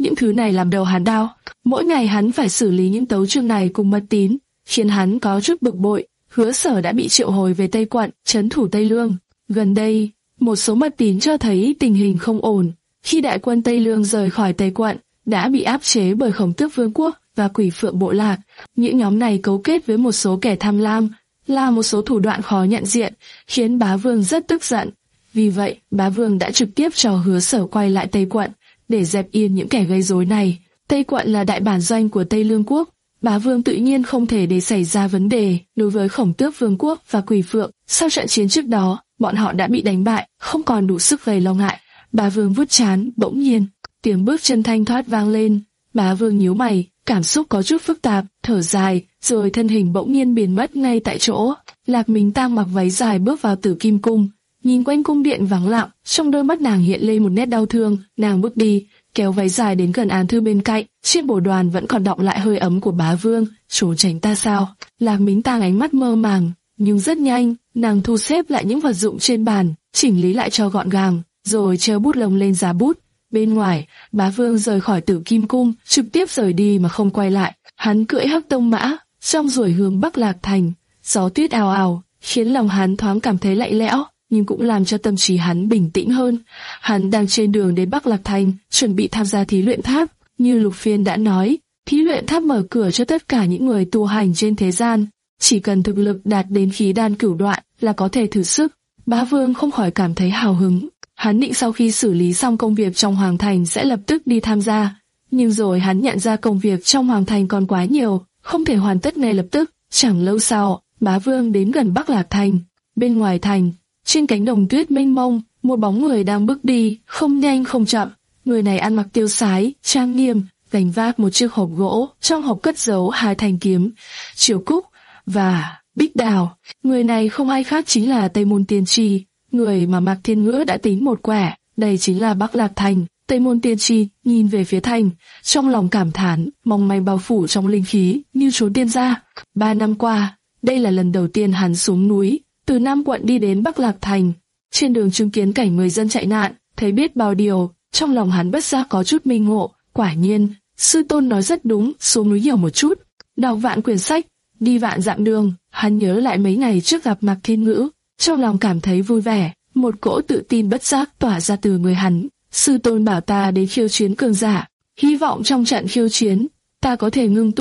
những thứ này làm đầu hắn đau. Mỗi ngày hắn phải xử lý những tấu chương này cùng mật tín, khiến hắn có chút bực bội. Hứa Sở đã bị triệu hồi về Tây Quận, trấn thủ Tây Lương. Gần đây, một số mật tín cho thấy tình hình không ổn. Khi đại quân Tây Lương rời khỏi Tây Quận, đã bị áp chế bởi Khổng Tước Vương quốc và Quỷ Phượng bộ lạc. Những nhóm này cấu kết với một số kẻ tham lam, là một số thủ đoạn khó nhận diện, khiến Bá Vương rất tức giận. Vì vậy, Bá Vương đã trực tiếp cho Hứa Sở quay lại Tây Quận, để dẹp yên những kẻ gây rối này. Tây Quận là đại bản doanh của Tây Lương quốc, Bá Vương tự nhiên không thể để xảy ra vấn đề đối với Khổng Tước Vương quốc và Quỷ Phượng. Sau trận chiến trước đó, bọn họ đã bị đánh bại, không còn đủ sức gây lo ngại. Bá Vương vuốt trán, bỗng nhiên, tiếng bước chân thanh thoát vang lên. Bá Vương nhíu mày, cảm xúc có chút phức tạp, thở dài, rồi thân hình bỗng nhiên biến mất ngay tại chỗ. Lạc Mính Tang mặc váy dài bước vào Tử Kim cung, nhìn quanh cung điện vắng lặng, trong đôi mắt nàng hiện lên một nét đau thương. Nàng bước đi, kéo váy dài đến gần án thư bên cạnh, trên bồ đoàn vẫn còn đọng lại hơi ấm của Bá Vương. Trốn tránh ta sao? Lạc Mính Tang ánh mắt mơ màng, nhưng rất nhanh, nàng thu xếp lại những vật dụng trên bàn, chỉnh lý lại cho gọn gàng, rồi treo bút lông lên giá bút. Bên ngoài, Bá Vương rời khỏi Tử Kim cung, trực tiếp rời đi mà không quay lại. Hắn cưỡi hắc tông mã, song ruổi hướng Bắc Lạc Thành. Gió tuyết ào ào, khiến lòng hắn thoáng cảm thấy lạnh lẽo, nhưng cũng làm cho tâm trí hắn bình tĩnh hơn. Hắn đang trên đường đến Bắc Lạc Thành, chuẩn bị tham gia thí luyện tháp. Như Lục Phiên đã nói, thí luyện tháp mở cửa cho tất cả những người tu hành trên thế gian. Chỉ cần thực lực đạt đến khí đan cửu đoạn là có thể thử sức. Bá Vương không khỏi cảm thấy hào hứng. Hắn định sau khi xử lý xong công việc trong Hoàng Thành sẽ lập tức đi tham gia. Nhưng rồi hắn nhận ra công việc trong Hoàng Thành còn quá nhiều, không thể hoàn tất ngay lập tức. Chẳng lâu sau, Bá Vương đến gần Bắc Lạc Thành. Bên ngoài thành, trên cánh đồng tuyết mênh mông, một bóng người đang bước đi, không nhanh không chậm. Người này ăn mặc tiêu sái, trang nghiêm, gánh vác một chiếc hộp gỗ, trong hộp cất giấu hai thanh kiếm, chiều cúc và bích đào. Người này không ai khác chính là Tây Môn Tiên Tri, người mà Mạc Thiên Ngữ đã tính một quẻ. Đây chính là Bắc Lạc Thành. Tây Môn Tiên Tri nhìn về phía thành, trong lòng cảm thán, mong manh bao phủ trong linh khí như trốn tiên gia. Ba năm qua, đây là lần đầu tiên hắn xuống núi, từ Nam Quận đi đến Bắc Lạc Thành. Trên đường chứng kiến cảnh người dân chạy nạn, thấy biết bao điều, trong lòng hắn bất giác có chút minh ngộ. Quả nhiên, sư tôn nói rất đúng, xuống núi nhiều một chút, đọc vạn quyển sách, đi vạn dặm đường. Hắn nhớ lại mấy ngày trước gặp Mạc Thiên Ngữ, trong lòng cảm thấy vui vẻ, một cỗ tự tin bất giác tỏa ra từ người hắn. Sư tôn bảo ta đến khiêu chiến cường giả, hy vọng trong trận khiêu chiến, ta có thể ngưng tụ.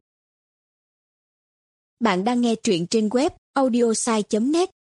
Bạn đang nghe truyện trên web audiosai chấm net.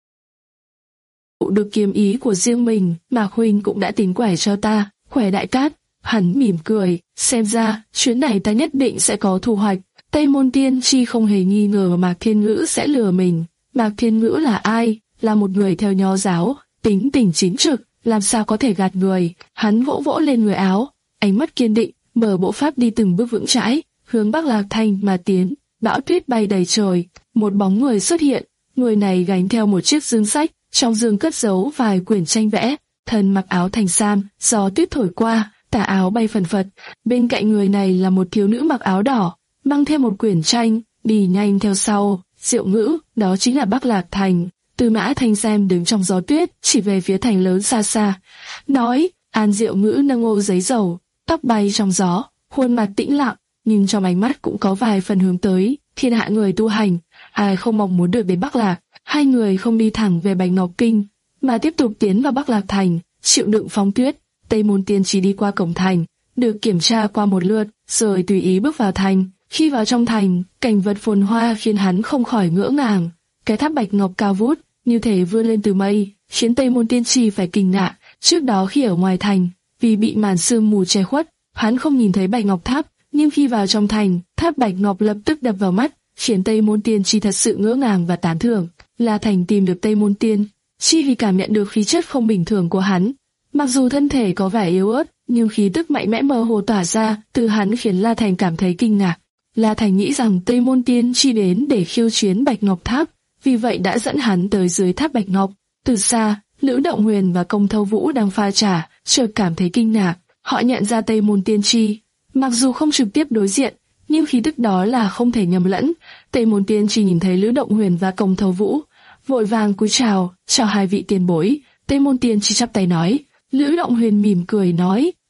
Được kiếm ý của riêng mình, Mạc huynh cũng đã tính quẻ cho ta. Khỏe đại cát. Hắn mỉm cười, xem ra chuyến này ta nhất định sẽ có thu hoạch. Tây Môn Tiên Tri không hề nghi ngờ Mạc Thiên Ngữ sẽ lừa mình. Mạc Thiên Ngữ là ai? Là một người theo nho giáo, tính tình chính trực, làm sao có thể gạt người. Hắn vỗ vỗ lên người áo, ánh mắt kiên định, mở bộ pháp đi từng bước vững chãi, hướng Bắc Lạc Thành mà tiến. Bão tuyết bay đầy trời, một bóng người xuất hiện. Người này gánh theo một chiếc dương sách, trong dương cất giấu vài quyển tranh vẽ. Thân mặc áo thành sam, gió tuyết thổi qua, tà áo bay phần phật. Bên cạnh người này là một thiếu nữ mặc áo đỏ, mang theo một quyển tranh, đi nhanh theo sau. Diệu Ngữ, đó chính là Bắc Lạc Thành. Tư Mã Thanh Sam đứng trong gió tuyết, chỉ về phía thành lớn xa xa, nói. An Diệu Ngữ nâng ô giấy dầu, tóc bay trong gió, khuôn mặt tĩnh lặng, nhưng trong ánh mắt cũng có vài phần hướng tới thiên hạ người tu hành. Ai không mong muốn được đến Bắc Lạc. Hai người không đi thẳng về Bạch Ngọc Kinh, mà tiếp tục tiến vào Bắc Lạc Thành, chịu đựng phong tuyết. Tây Môn Tiên Tri đi qua cổng thành, được kiểm tra qua một lượt, rồi tùy ý bước vào thành. Khi vào trong thành, cảnh vật phồn hoa khiến hắn không khỏi ngỡ ngàng. Cái tháp bạch ngọc cao vút, như thể vươn lên từ mây, khiến Tây Môn Tiên Tri phải kinh ngạc. Trước đó khi ở ngoài thành, vì bị màn sương mù che khuất, hắn không nhìn thấy bạch ngọc tháp, nhưng khi vào trong thành, tháp bạch ngọc lập tức đập vào mắt, khiến Tây Môn Tiên Tri thật sự ngỡ ngàng và tán thưởng. La Thành tìm được Tây Môn Tiên Tri vì cảm nhận được khí chất không bình thường của hắn. Mặc dù thân thể có vẻ yếu ớt, nhưng khí tức mạnh mẽ mơ hồ tỏa ra từ hắn khiến La Thành cảm thấy kinh ngạc. La Thành nghĩ rằng Tây Môn Tiên Tri đến để khiêu chiến Bạch Ngọc Tháp, vì vậy đã dẫn hắn tới dưới tháp Bạch Ngọc. Từ xa, Lữ Động Huyền và Công Thâu Vũ đang pha trà, chợt cảm thấy kinh ngạc. Họ nhận ra Tây Môn Tiên Tri, mặc dù không trực tiếp đối diện, nhưng khí tức đó là không thể nhầm lẫn. Tây Môn Tiên Tri nhìn thấy Lữ Động Huyền và Công Thâu Vũ, vội vàng cúi chào, chào hai vị tiền bối. Tây Môn Tiên Tri chắp tay nói. Lữ Động Huyền mỉm cười nói,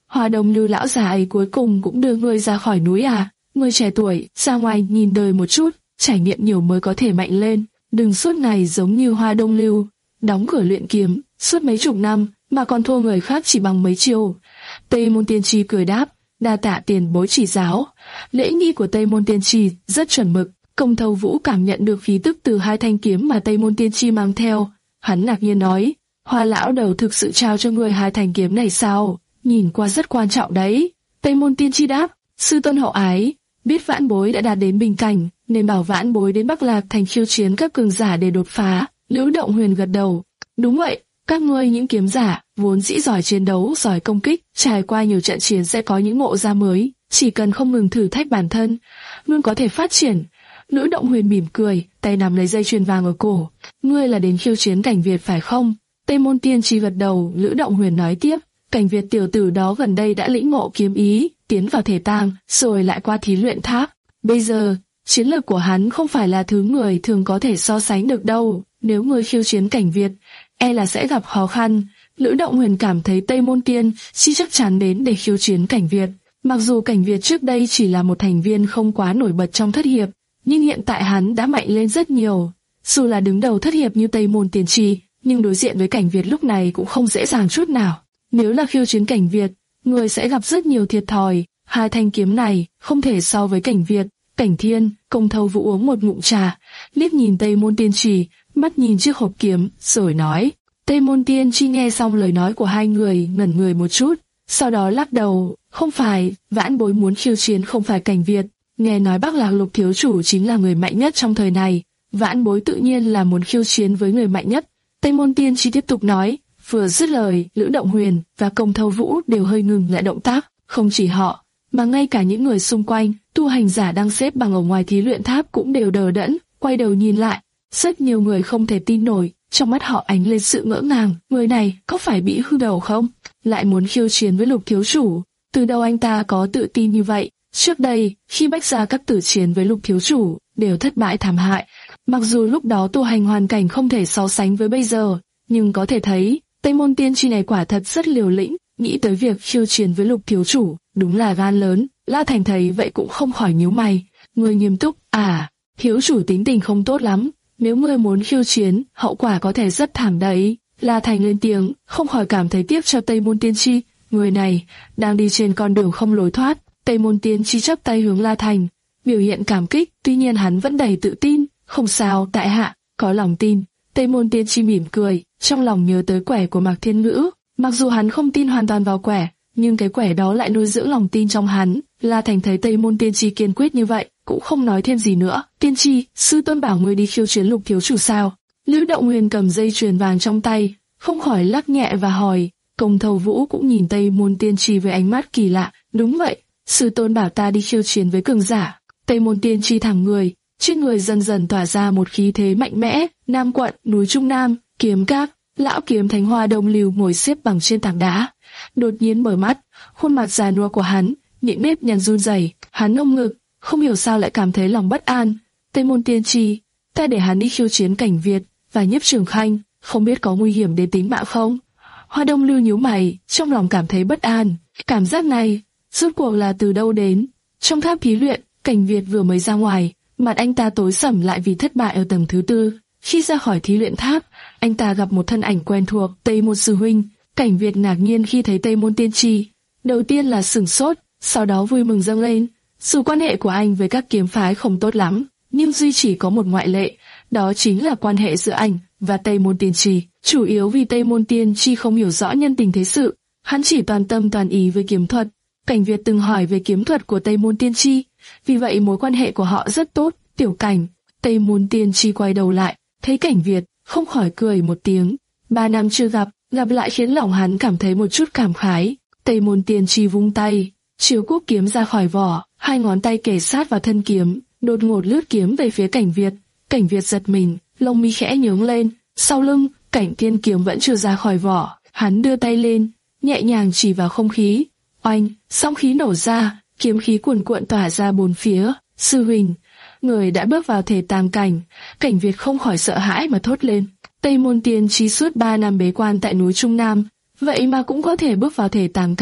Hoa Đông Lưu lão già ấy cuối cùng cũng đưa ngươi ra khỏi núi à? Ngươi trẻ tuổi, ra ngoài nhìn đời một chút, trải nghiệm nhiều mới có thể mạnh lên. Đừng suốt ngày giống như Hoa Đông Lưu, đóng cửa luyện kiếm, suốt mấy chục năm, mà còn thua người khác chỉ bằng mấy chiêu. Tây Môn Tiên Tri cười đáp, đa tạ tiền bối chỉ giáo. Lễ nghi của Tây Môn Tiên Tri rất chuẩn mực. Công Thâu Vũ cảm nhận được khí tức từ hai thanh kiếm mà Tây Môn Tiên Tri mang theo. Hắn ngạc nhiên nói, Hoa lão đầu thực sự trao cho người hai thanh kiếm này sao? Nhìn qua rất quan trọng đấy. Tây Môn Tiên Tri đáp, sư tôn hậu ái, biết vãn bối đã đạt đến bình cảnh, nên bảo vãn bối đến Bắc Lạc thành khiêu chiến các cường giả để đột phá. Lữ Động Huyền gật đầu, đúng vậy, các ngươi những kiếm giả vốn dĩ giỏi chiến đấu, giỏi công kích, trải qua nhiều trận chiến sẽ có những ngộ ra mới, chỉ cần không ngừng thử thách bản thân, luôn có thể phát triển. Lữ Động Huyền mỉm cười, tay nắm lấy dây chuyền vàng ở cổ. Ngươi là đến khiêu chiến Cảnh Việt phải không? Tây Môn Tiên Tri gật đầu. Lữ Động Huyền nói tiếp, Cảnh Việt tiểu tử đó gần đây đã lĩnh ngộ kiếm ý, tiến vào thể tang, rồi lại qua thí luyện tháp. Bây giờ, chiến lược của hắn không phải là thứ người thường có thể so sánh được đâu. Nếu ngươi khiêu chiến Cảnh Việt, e là sẽ gặp khó khăn. Lữ Động Huyền cảm thấy Tây Môn Tiên Tri chắc chắn đến để khiêu chiến Cảnh Việt. Mặc dù Cảnh Việt trước đây chỉ là một thành viên không quá nổi bật trong thất hiệp, nhưng hiện tại hắn đã mạnh lên rất nhiều. Dù là đứng đầu thất hiệp như Tây Môn Tiên Tri, nhưng đối diện với Cảnh Việt lúc này cũng không dễ dàng chút nào. Nếu là khiêu chiến Cảnh Việt, người sẽ gặp rất nhiều thiệt thòi. Hai thanh kiếm này không thể so với Cảnh Việt. Cảnh Thiên, Công Thâu Vũ uống một ngụm trà, liếc nhìn Tây Môn Tiên Tri, mắt nhìn chiếc hộp kiếm, rồi nói. Tây Môn Tiên Tri nghe xong lời nói của hai người, ngẩn người một chút, sau đó lắc đầu, không phải, vãn bối muốn khiêu chiến không phải Cảnh Việt. Nghe nói Bắc Lạc Lục thiếu chủ chính là người mạnh nhất trong thời này, vãn bối tự nhiên là muốn khiêu chiến với người mạnh nhất. Tây Môn Tiên Tri tiếp tục nói, vừa dứt lời, Lữ Động Huyền và Công Thâu Vũ đều hơi ngừng lại động tác, không chỉ họ, mà ngay cả những người xung quanh, tu hành giả đang xếp bằng ở ngoài thí luyện tháp cũng đều đờ đẫn, quay đầu nhìn lại. Rất nhiều người không thể tin nổi, trong mắt họ ánh lên sự ngỡ ngàng, người này có phải bị hư đầu không? Lại muốn khiêu chiến với Lục thiếu chủ, từ đâu anh ta có tự tin như vậy? Trước đây, khi Bách Gia các tử chiến với Lục thiếu chủ, đều thất bại thảm hại. Mặc dù lúc đó tu hành hoàn cảnh không thể so sánh với bây giờ, nhưng có thể thấy, Tây Môn Tiên Tri này quả thật rất liều lĩnh, nghĩ tới việc khiêu chiến với Lục thiếu chủ, đúng là gan lớn. La Thành thấy vậy cũng không khỏi nhíu mày, người nghiêm túc, à, thiếu chủ tính tình không tốt lắm, nếu ngươi muốn khiêu chiến, hậu quả có thể rất thảm đấy. La Thành lên tiếng, không khỏi cảm thấy tiếc cho Tây Môn Tiên Tri, người này đang đi trên con đường không lối thoát. Tây Môn Tiên Tri chắp tay hướng La Thành, biểu hiện cảm kích, tuy nhiên hắn vẫn đầy tự tin, không sao, tại hạ có lòng tin. Tây Môn Tiên Tri mỉm cười, trong lòng nhớ tới quẻ của Mạc Thiên Ngữ, mặc dù hắn không tin hoàn toàn vào quẻ, nhưng cái quẻ đó lại nuôi dưỡng lòng tin trong hắn. La Thành thấy Tây Môn Tiên Tri kiên quyết như vậy, cũng không nói thêm gì nữa. Tiên Tri, sư tôn bảo ngươi đi khiêu chiến Lục thiếu chủ sao? Lữ Động Huyền cầm dây chuyền vàng trong tay, không khỏi lắc nhẹ và hỏi. Công Thâu Vũ cũng nhìn Tây Môn Tiên Tri với ánh mắt kỳ lạ. Đúng vậy, sư tôn bảo ta đi khiêu chiến với cường giả. Tây Môn Tiên Tri thẳng người, trên người dần dần tỏa ra một khí thế mạnh mẽ. Nam quận, núi Trung Nam, kiếm các, lão kiếm Thánh Hoa Đông Lưu ngồi xếp bằng trên tảng đá, đột nhiên mở mắt, khuôn mặt già nua của hắn, những nếp nhăn run rẩy, hắn ôm ngực, không hiểu sao lại cảm thấy lòng bất an. Tây Môn Tiên Tri, ta để hắn đi khiêu chiến Cảnh Việt và Nhiếp Trường Khanh, không biết có nguy hiểm đến tính mạng không? Hoa Đông Lưu nhíu mày, trong lòng cảm thấy bất an. Cảm giác này, rốt cuộc là từ đâu đến? Trong tháp thí luyện, Cảnh Việt vừa mới ra ngoài, mặt anh ta tối sầm lại vì thất bại ở tầng thứ tư. Khi ra khỏi thí luyện tháp, anh ta gặp một thân ảnh quen thuộc, Tây Môn sư huynh. Cảnh Việt ngạc nhiên khi thấy Tây Môn Tiên Tri, đầu tiên là sửng sốt, sau đó vui mừng dâng lên. Dù quan hệ của anh với các kiếm phái không tốt lắm, nhưng duy chỉ có một ngoại lệ, đó chính là quan hệ giữa anh và Tây Môn Tiên Tri. Chủ yếu vì Tây Môn Tiên Tri không hiểu rõ nhân tình thế sự, hắn chỉ toàn tâm toàn ý với kiếm thuật. Cảnh Việt từng hỏi về kiếm thuật của Tây Môn Tiên Tri, vì vậy mối quan hệ của họ rất tốt. Tiểu Cảnh, Tây Môn Tiên Tri quay đầu lại, thấy Cảnh Việt, không khỏi cười một tiếng. Ba năm chưa gặp, gặp lại khiến lòng hắn cảm thấy một chút cảm khái. Tây Môn Tiên Tri vung tay, chiếu quốc kiếm ra khỏi vỏ, hai ngón tay kề sát vào thân kiếm, đột ngột lướt kiếm về phía Cảnh Việt. Cảnh Việt giật mình, lông mi khẽ nhướng lên. Sau lưng, Cảnh Thiên kiếm vẫn chưa ra khỏi vỏ, hắn đưa tay lên, nhẹ nhàng chỉ vào không khí. Oanh, sóng khí nổ ra, kiếm khí cuồn cuộn tỏa ra bốn phía. Sư huynh, người đã bước vào thể tàng cảnh. Cảnh Việt không khỏi sợ hãi mà thốt lên. Tây Môn Tiên Tri suốt ba năm bế quan tại núi Trung Nam, vậy mà cũng có thể bước vào thể tàng cảnh.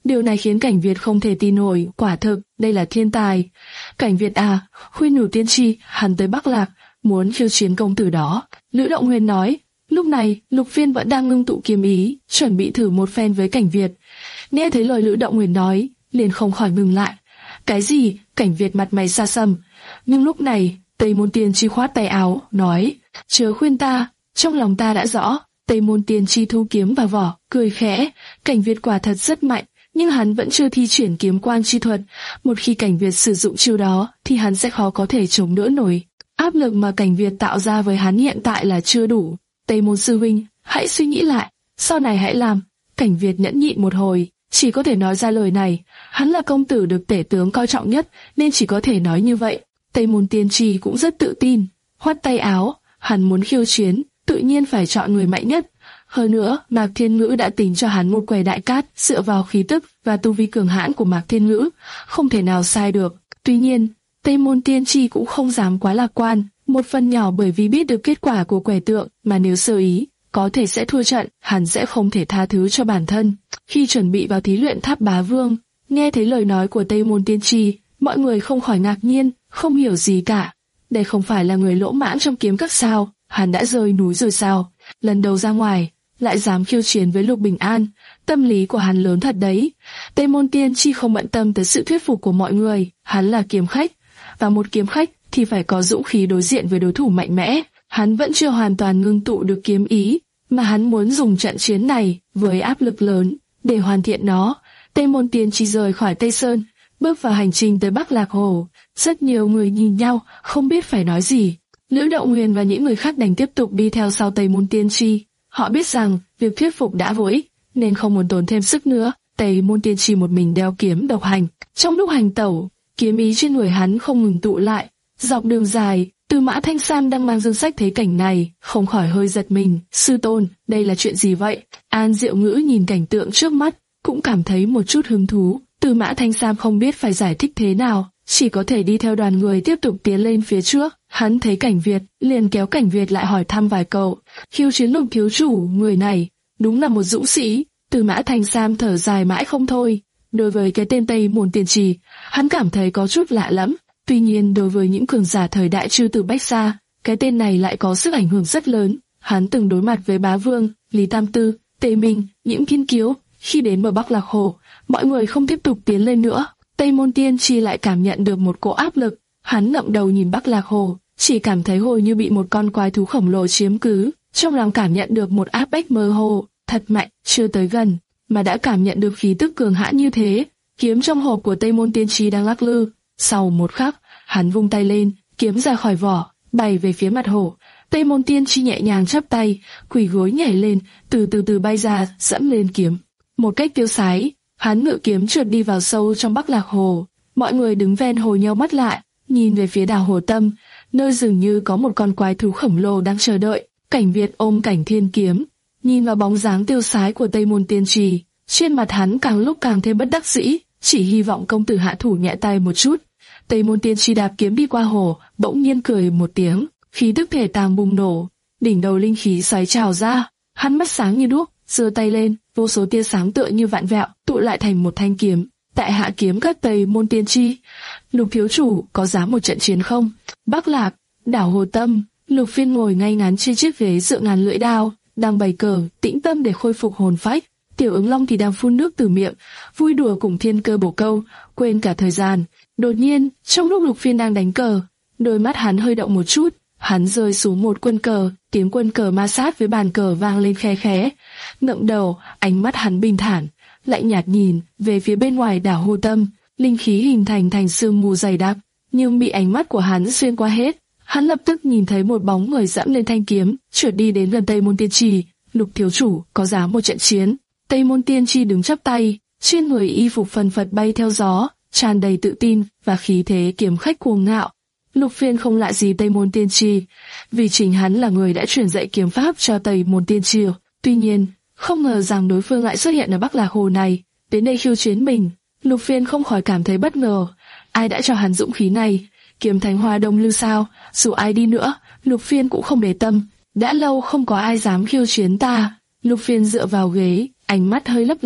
Điều này khiến Cảnh Việt không thể tin nổi, quả thực, đây là thiên tài. Cảnh Việt à, khuyên nhủ tiên tri, hắn tới Bắc Lạc, muốn khiêu chiến công tử đó. Lữ Động Huyền nói. Lúc này, Lục Phiên vẫn đang ngưng tụ kiếm ý, chuẩn bị thử một phen với Cảnh Việt. Nghe thấy lời Lữ Động Huyền nói, liền không khỏi ngừng lại. Cái gì? Cảnh Việt mặt mày xa xăm. Nhưng lúc này, Tây Môn Tiên Tri khoát tay áo, nói, chớ khuyên ta, trong lòng ta đã rõ. Tây Môn Tiên Tri thu kiếm vào vỏ, cười khẽ. Cảnh Việt quả thật rất mạnh, nhưng hắn vẫn chưa thi triển kiếm quang chi thuật. Một khi Cảnh Việt sử dụng chiêu đó, thì hắn sẽ khó có thể chống đỡ nổi. Áp lực mà Cảnh Việt tạo ra với hắn hiện tại là chưa đủ. Tây Môn sư huynh, hãy suy nghĩ lại, sau này hãy làm. Cảnh Việt nhẫn nhịn một hồi, chỉ có thể nói ra lời này. Hắn là công tử được tể tướng coi trọng nhất, nên chỉ có thể nói như vậy. Tây Môn Tiên Tri cũng rất tự tin, khoát tay áo, hắn muốn khiêu chiến, tự nhiên phải chọn người mạnh nhất. Hơn nữa, Mạc Thiên Ngữ đã tính cho hắn một quầy đại cát, dựa vào khí tức và tu vi cường hãn của Mạc Thiên Ngữ, không thể nào sai được. Tuy nhiên, Tây Môn Tiên Tri cũng không dám quá lạc quan, một phần nhỏ bởi vì biết được kết quả của quẻ tượng, mà nếu sơ ý, có thể sẽ thua trận, hắn sẽ không thể tha thứ cho bản thân. Khi chuẩn bị vào thí luyện Tháp Bá Vương, nghe thấy lời nói của Tây Môn Tiên Tri, mọi người không khỏi ngạc nhiên, không hiểu gì cả. Đây không phải là người lỗ mãng trong kiếm các sao, hắn đã rơi núi rồi sao? Lần đầu ra ngoài, lại dám khiêu chiến với Lục Bình An, tâm lý của hắn lớn thật đấy. Tây Môn Tiên Tri không bận tâm tới sự thuyết phục của mọi người, hắn là kiếm khách, và một kiếm khách thì phải có dũng khí đối diện với đối thủ mạnh mẽ. Hắn vẫn chưa hoàn toàn ngưng tụ được kiếm ý, mà hắn muốn dùng trận chiến này với áp lực lớn để hoàn thiện nó. Tây Môn Tiên Tri rời khỏi Tây Sơn, bước vào hành trình tới Bắc Lạc Hồ. Rất nhiều người nhìn nhau, không biết phải nói gì. Lữ Động Huyền và những người khác đành tiếp tục đi theo sau Tây Môn Tiên Tri. Họ biết rằng việc thuyết phục đã vô ích, nên không muốn tốn thêm sức nữa. Tây Môn Tiên Tri một mình đeo kiếm độc hành. Trong lúc hành tẩu, kiếm ý trên người hắn không ngừng tụ lại. Dọc đường dài, Tư Mã Thanh Sam đang mang dương sách thấy cảnh này, không khỏi hơi giật mình. Sư tôn, đây là chuyện gì vậy? An Diệu Ngữ nhìn cảnh tượng trước mắt, cũng cảm thấy một chút hứng thú. Tư Mã Thanh Sam không biết phải giải thích thế nào, chỉ có thể đi theo đoàn người tiếp tục tiến lên phía trước. Hắn thấy Cảnh Việt, liền kéo Cảnh Việt lại hỏi thăm vài câu. Khiêu chiến Lục thiếu chủ, người này đúng là một dũng sĩ. Tư Mã Thanh Sam thở dài mãi không thôi. Đối với cái tên Tây Môn Tiên Tri, hắn cảm thấy có chút lạ lắm. Tuy nhiên đối với những cường giả thời đại Chư Tử Bách Gia, cái tên này lại có sức ảnh hưởng rất lớn. Hắn từng đối mặt với Bá Vương, Lý Tam Tư, Tề Minh, Nhiễm Thiên Kiếu. Khi đến bờ Bắc Lạc Hồ, mọi người không tiếp tục tiến lên nữa. Tây Môn Tiên Tri lại cảm nhận được một cỗ áp lực. Hắn ngẩng đầu nhìn Bắc Lạc Hồ, chỉ cảm thấy hồ như bị một con quái thú khổng lồ chiếm cứ. Trong lòng cảm nhận được một áp bách mơ hồ, thật mạnh, chưa tới gần, mà đã cảm nhận được khí tức cường hãn như thế. Kiếm trong hộp của Tây Môn Tiên Tri đang lắc lư. Sau một khắc, hắn vung tay lên, kiếm ra khỏi vỏ, bay về phía mặt hổ. Tây Môn Tiên Tri nhẹ nhàng chắp tay, quỳ gối nhảy lên, từ từ từ bay ra, dẫm lên kiếm. Một cách tiêu sái, hắn ngự kiếm trượt đi vào sâu trong Bắc Lạc Hồ. Mọi người đứng ven hồ nheo mắt lại, nhìn về phía đảo Hồ Tâm, nơi dường như có một con quái thú khổng lồ đang chờ đợi. Cảnh Việt ôm Cảnh Thiên kiếm, nhìn vào bóng dáng tiêu sái của Tây Môn Tiên Tri, trên mặt hắn càng lúc càng thêm bất đắc dĩ, chỉ hy vọng công tử hạ thủ nhẹ tay một chút. Tây Môn Tiên Tri đạp kiếm đi qua hồ, bỗng nhiên cười một tiếng, khí tức thể tàng bùng nổ, đỉnh đầu linh khí xoáy trào ra, hắn mắt sáng như đuốc, giơ tay lên, vô số tia sáng tựa như vạn vẹo tụ lại thành một thanh kiếm. Tại hạ kiếm các Tây Môn Tiên Tri, Lục thiếu chủ có dám một trận chiến không? Bắc Lạc, đảo Hồ Tâm. Lục Phiên ngồi ngay ngắn trên chiếc ghế dựa ngàn lưỡi đao, đang bày cờ, tĩnh tâm để khôi phục hồn phách. Tiểu Ứng Long thì đang phun nước từ miệng, vui đùa cùng Thiên Cơ bổ câu, quên cả thời gian. Đột nhiên, trong lúc Lục Phiên đang đánh cờ, đôi mắt hắn hơi động một chút, hắn rơi xuống một quân cờ, tiếng quân cờ ma sát với bàn cờ vang lên khe khẽ. Ngẩng đầu, ánh mắt hắn bình thản, lạnh nhạt nhìn về phía bên ngoài đảo Hồ Tâm, linh khí hình thành thành sương mù dày đặc, nhưng bị ánh mắt của hắn xuyên qua hết. Hắn lập tức nhìn thấy một bóng người dẫm lên thanh kiếm, trượt đi đến gần Tây Môn Tiên Tri. Lục thiếu chủ có dám một trận chiến? Tây Môn Tiên Tri đứng chắp tay, trên người y phục phần phật bay theo gió, tràn đầy tự tin và khí thế kiếm khách cuồng ngạo. Lục Phiên không lạ gì Tây Môn Tiên Tri, vì chính hắn là người đã truyền dạy kiếm pháp cho Tây Môn Tiên Tri. Tuy nhiên, không ngờ rằng đối phương lại xuất hiện ở Bắc Lạc Hồ này, đến đây khiêu chiến mình. Lục Phiên không khỏi cảm thấy bất ngờ, ai đã cho hắn dũng khí này? Kiếm Thánh Hoa Đông Lưu sao? Dù ai đi nữa, Lục Phiên cũng không để tâm. Đã lâu không có ai dám khiêu chiến ta. Lục Phiên dựa vào ghế, ánh mắt hơi lấp lánh,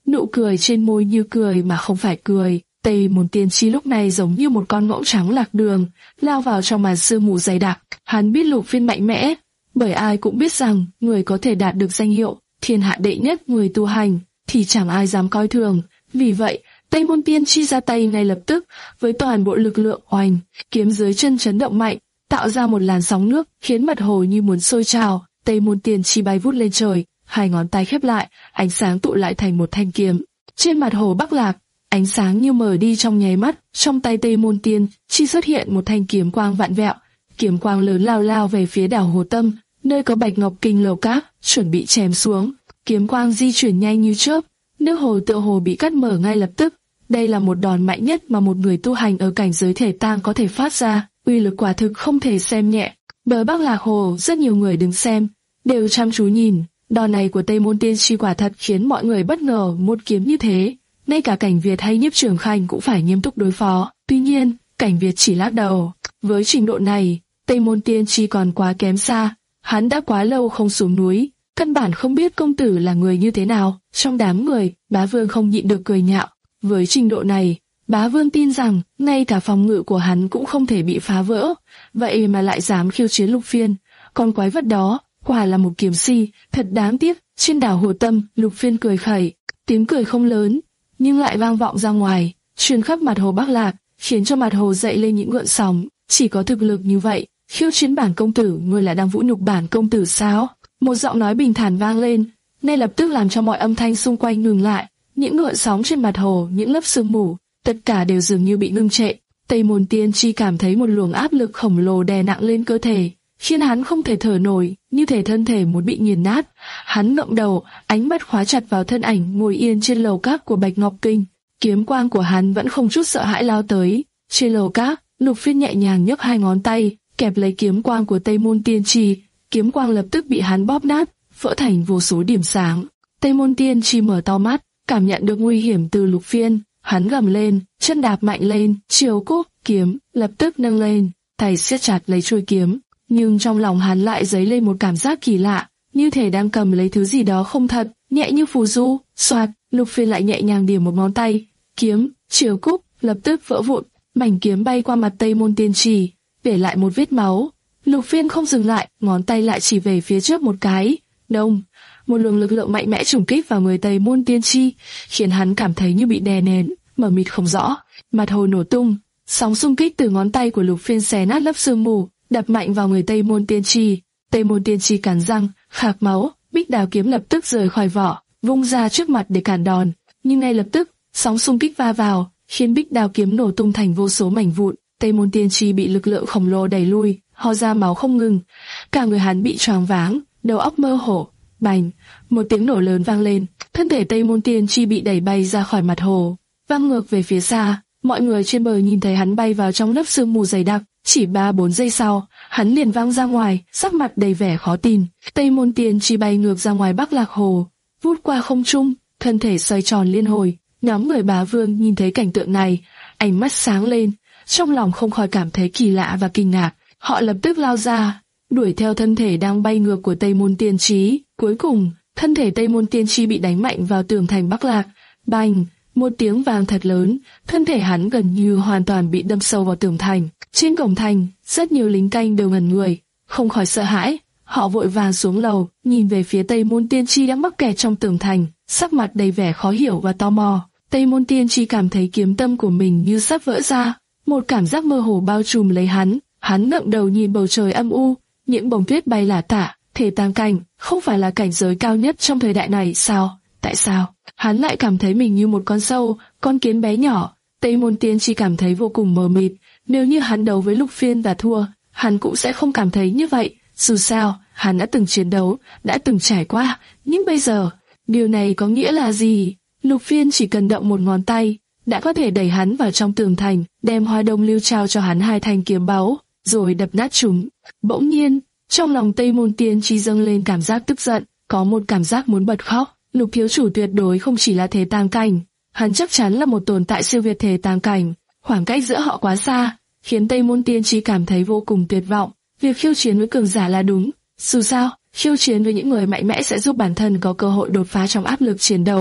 nụ cười trên môi như cười mà không phải cười. Tây Môn Tiên Tri lúc này giống như một con ngỗng trắng lạc đường, lao vào trong màn sương mù dày đặc. Hắn biết Lục Phiên mạnh mẽ, bởi ai cũng biết rằng người có thể đạt được danh hiệu thiên hạ đệ nhất người tu hành thì chẳng ai dám coi thường. Vì vậy, Tây Môn Tiên Tri ra tay ngay lập tức với toàn bộ lực lượng oanh, kiếm dưới chân chấn động mạnh, tạo ra một làn sóng nước khiến mặt hồ như muốn sôi trào. Tây Môn Tiên Tri bay vút lên trời, hai ngón tay khép lại, ánh sáng tụ lại thành một thanh kiếm. Trên mặt hồ Bắc Lạc, ánh sáng như mở đi trong nháy mắt, trong tay Tây Môn Tiên Tri xuất hiện một thanh kiếm quang vạn vẹo, kiếm quang lớn lao lao về phía đảo Hồ Tâm, nơi có Bạch Ngọc Kinh lầu cát, chuẩn bị chém xuống. Kiếm quang di chuyển nhanh như chớp, nước hồ tựa hồ bị cắt mở ngay lập tức. Đây là một đòn mạnh nhất mà một người tu hành ở cảnh giới thể tang có thể phát ra, uy lực quả thực không thể xem nhẹ. Bờ Bắc Lạc hồ, rất nhiều người đứng xem, đều chăm chú nhìn. Đòn này của Tây Môn Tiên Tri quả thật khiến mọi người bất ngờ, một kiếm như thế, ngay cả Cảnh Việt hay Nhiếp Trường Khanh cũng phải nghiêm túc đối phó. Tuy nhiên, Cảnh Việt chỉ lắc đầu. Với trình độ này, Tây Môn Tiên Tri còn quá kém xa. Hắn đã quá lâu không xuống núi, căn bản không biết công tử là người như thế nào. Trong đám người, Bá Vương không nhịn được cười nhạo. Với trình độ này, Bá Vương tin rằng ngay cả phòng ngự của hắn cũng không thể bị phá vỡ, vậy mà lại dám khiêu chiến Lục Phiên. Con quái vật đó quả là một kiếm si, thật đáng tiếc. Trên đảo Hồ Tâm, Lục Phiên cười khẩy, tiếng cười không lớn, nhưng lại vang vọng ra ngoài, truyền khắp mặt hồ Bắc Lạc, khiến cho mặt hồ dậy lên những gợn sóng. Chỉ có thực lực như vậy, khiêu chiến bản công tử, ngươi là đang vũ nhục bản công tử sao? Một giọng nói bình thản vang lên, ngay lập tức làm cho mọi âm thanh xung quanh ngừng lại. Những gợn sóng trên mặt hồ, những lớp sương mù, tất cả đều dường như bị ngưng trệ. Tây Môn Tiên Tri cảm thấy một luồng áp lực khổng lồ đè nặng lên cơ thể, khiến hắn không thể thở nổi, như thể thân thể muốn bị nghiền nát. Hắn ngậm đầu, ánh mắt khóa chặt vào thân ảnh ngồi yên trên lầu cát của Bạch Ngọc Kinh. Kiếm quang của hắn vẫn không chút sợ hãi lao tới. Trên lầu cát, Lục Phiên nhẹ nhàng nhấc hai ngón tay, kẹp lấy kiếm quang của Tây Môn Tiên Tri. Kiếm quang lập tức bị hắn bóp nát, vỡ thành vô số điểm sáng. Tây Môn Tiên Tri mở to mắt, cảm nhận được nguy hiểm từ Lục Phiên. Hắn gầm lên, chân đạp mạnh lên, chiều cúc kiếm lập tức nâng lên, tay siết chặt lấy chuôi kiếm. Nhưng trong lòng hắn lại dấy lên một cảm giác kỳ lạ, như thể đang cầm lấy thứ gì đó không thật, nhẹ như phù du. Soạt, Lục Phiên lại nhẹ nhàng điểm một ngón tay, kiếm chiều cúc lập tức vỡ vụn, mảnh kiếm bay qua mặt Tây Môn Tiên Tri, để lại một vết máu. Lục Phiên không dừng lại, ngón tay lại chỉ về phía trước một cái. Đông, một luồng lực lượng mạnh mẽ trùng kích vào người Tây Môn Tiên Tri, khiến hắn cảm thấy như bị đè nén, mờ mịt không rõ. Mặt hồ nổ tung, sóng xung kích từ ngón tay của Lục Phiên xé nát lớp sương mù, đập mạnh vào người Tây Môn Tiên Tri. Tây Môn Tiên Tri cắn răng, khạc máu, Bích Đào kiếm lập tức rời khỏi vỏ, vung ra trước mặt để cản đòn. Nhưng ngay lập tức, sóng xung kích va vào, khiến Bích Đào kiếm nổ tung thành vô số mảnh vụn. Tây Môn Tiên Tri bị lực lượng khổng lồ đẩy lui, ho ra máu không ngừng, cả người hắn bị choáng váng, đầu óc mơ hồ. Bành, một tiếng nổ lớn vang lên, thân thể Tây Môn Tiên Tri bị đẩy bay ra khỏi mặt hồ, văng ngược về phía xa. Mọi người trên bờ nhìn thấy hắn bay vào trong lớp sương mù dày đặc, chỉ ba bốn giây sau, hắn liền văng ra ngoài, sắc mặt đầy vẻ khó tin. Tây Môn Tiên Tri bay ngược ra ngoài Bắc Lạc hồ, vút qua không trung, thân thể xoay tròn liên hồi. Nhóm người Bá Vương nhìn thấy cảnh tượng này, ánh mắt sáng lên, trong lòng không khỏi cảm thấy kỳ lạ và kinh ngạc. Họ lập tức lao ra, đuổi theo thân thể đang bay ngược của Tây Môn Tiên Tri. Cuối cùng, thân thể Tây Môn Tiên Tri bị đánh mạnh vào tường thành Bắc Lạc. Bành, một tiếng vang thật lớn, thân thể hắn gần như hoàn toàn bị đâm sâu vào tường thành. Trên cổng thành, rất nhiều lính canh đều ngẩn người, không khỏi sợ hãi. Họ vội vàng xuống lầu, nhìn về phía Tây Môn Tiên Tri đang mắc kẹt trong tường thành, sắc mặt đầy vẻ khó hiểu và tò mò. Tây Môn Tiên Tri cảm thấy kiếm tâm của mình như sắp vỡ ra, một cảm giác mơ hồ bao trùm lấy hắn. Hắn ngẩng đầu nhìn bầu trời âm u, những bông tuyết bay lả tả. Thể tang cảnh không phải là cảnh giới cao nhất trong thời đại này sao? Tại sao hắn lại cảm thấy mình như một con sâu, con kiến bé nhỏ? Tây Môn Tiên Tri cảm thấy vô cùng mờ mịt. Nếu như hắn đấu với Lục Phiên và thua, hắn cũng sẽ không cảm thấy như vậy. Dù sao, hắn đã từng chiến đấu, đã từng trải qua. Nhưng bây giờ, điều này có nghĩa là gì? Lục Phiên chỉ cần động một ngón tay, đã có thể đẩy hắn vào trong tường thành, đem Hoa Đông Lưu trao cho hắn hai thanh kiếm báu, rồi đập nát chúng. Bỗng nhiên, trong lòng Tây Môn Tiên Tri dâng lên cảm giác tức giận, có một cảm giác muốn bật khóc. Lục thiếu chủ tuyệt đối không chỉ là thể tang cảnh, hắn chắc chắn là một tồn tại siêu việt thể tang cảnh. Khoảng cách giữa họ quá xa, khiến Tây Môn Tiên Tri cảm thấy vô cùng tuyệt vọng. Việc khiêu chiến với cường giả là đúng. Dù sao, khiêu chiến với những người mạnh mẽ sẽ giúp bản thân có cơ hội đột phá trong áp lực chiến đấu.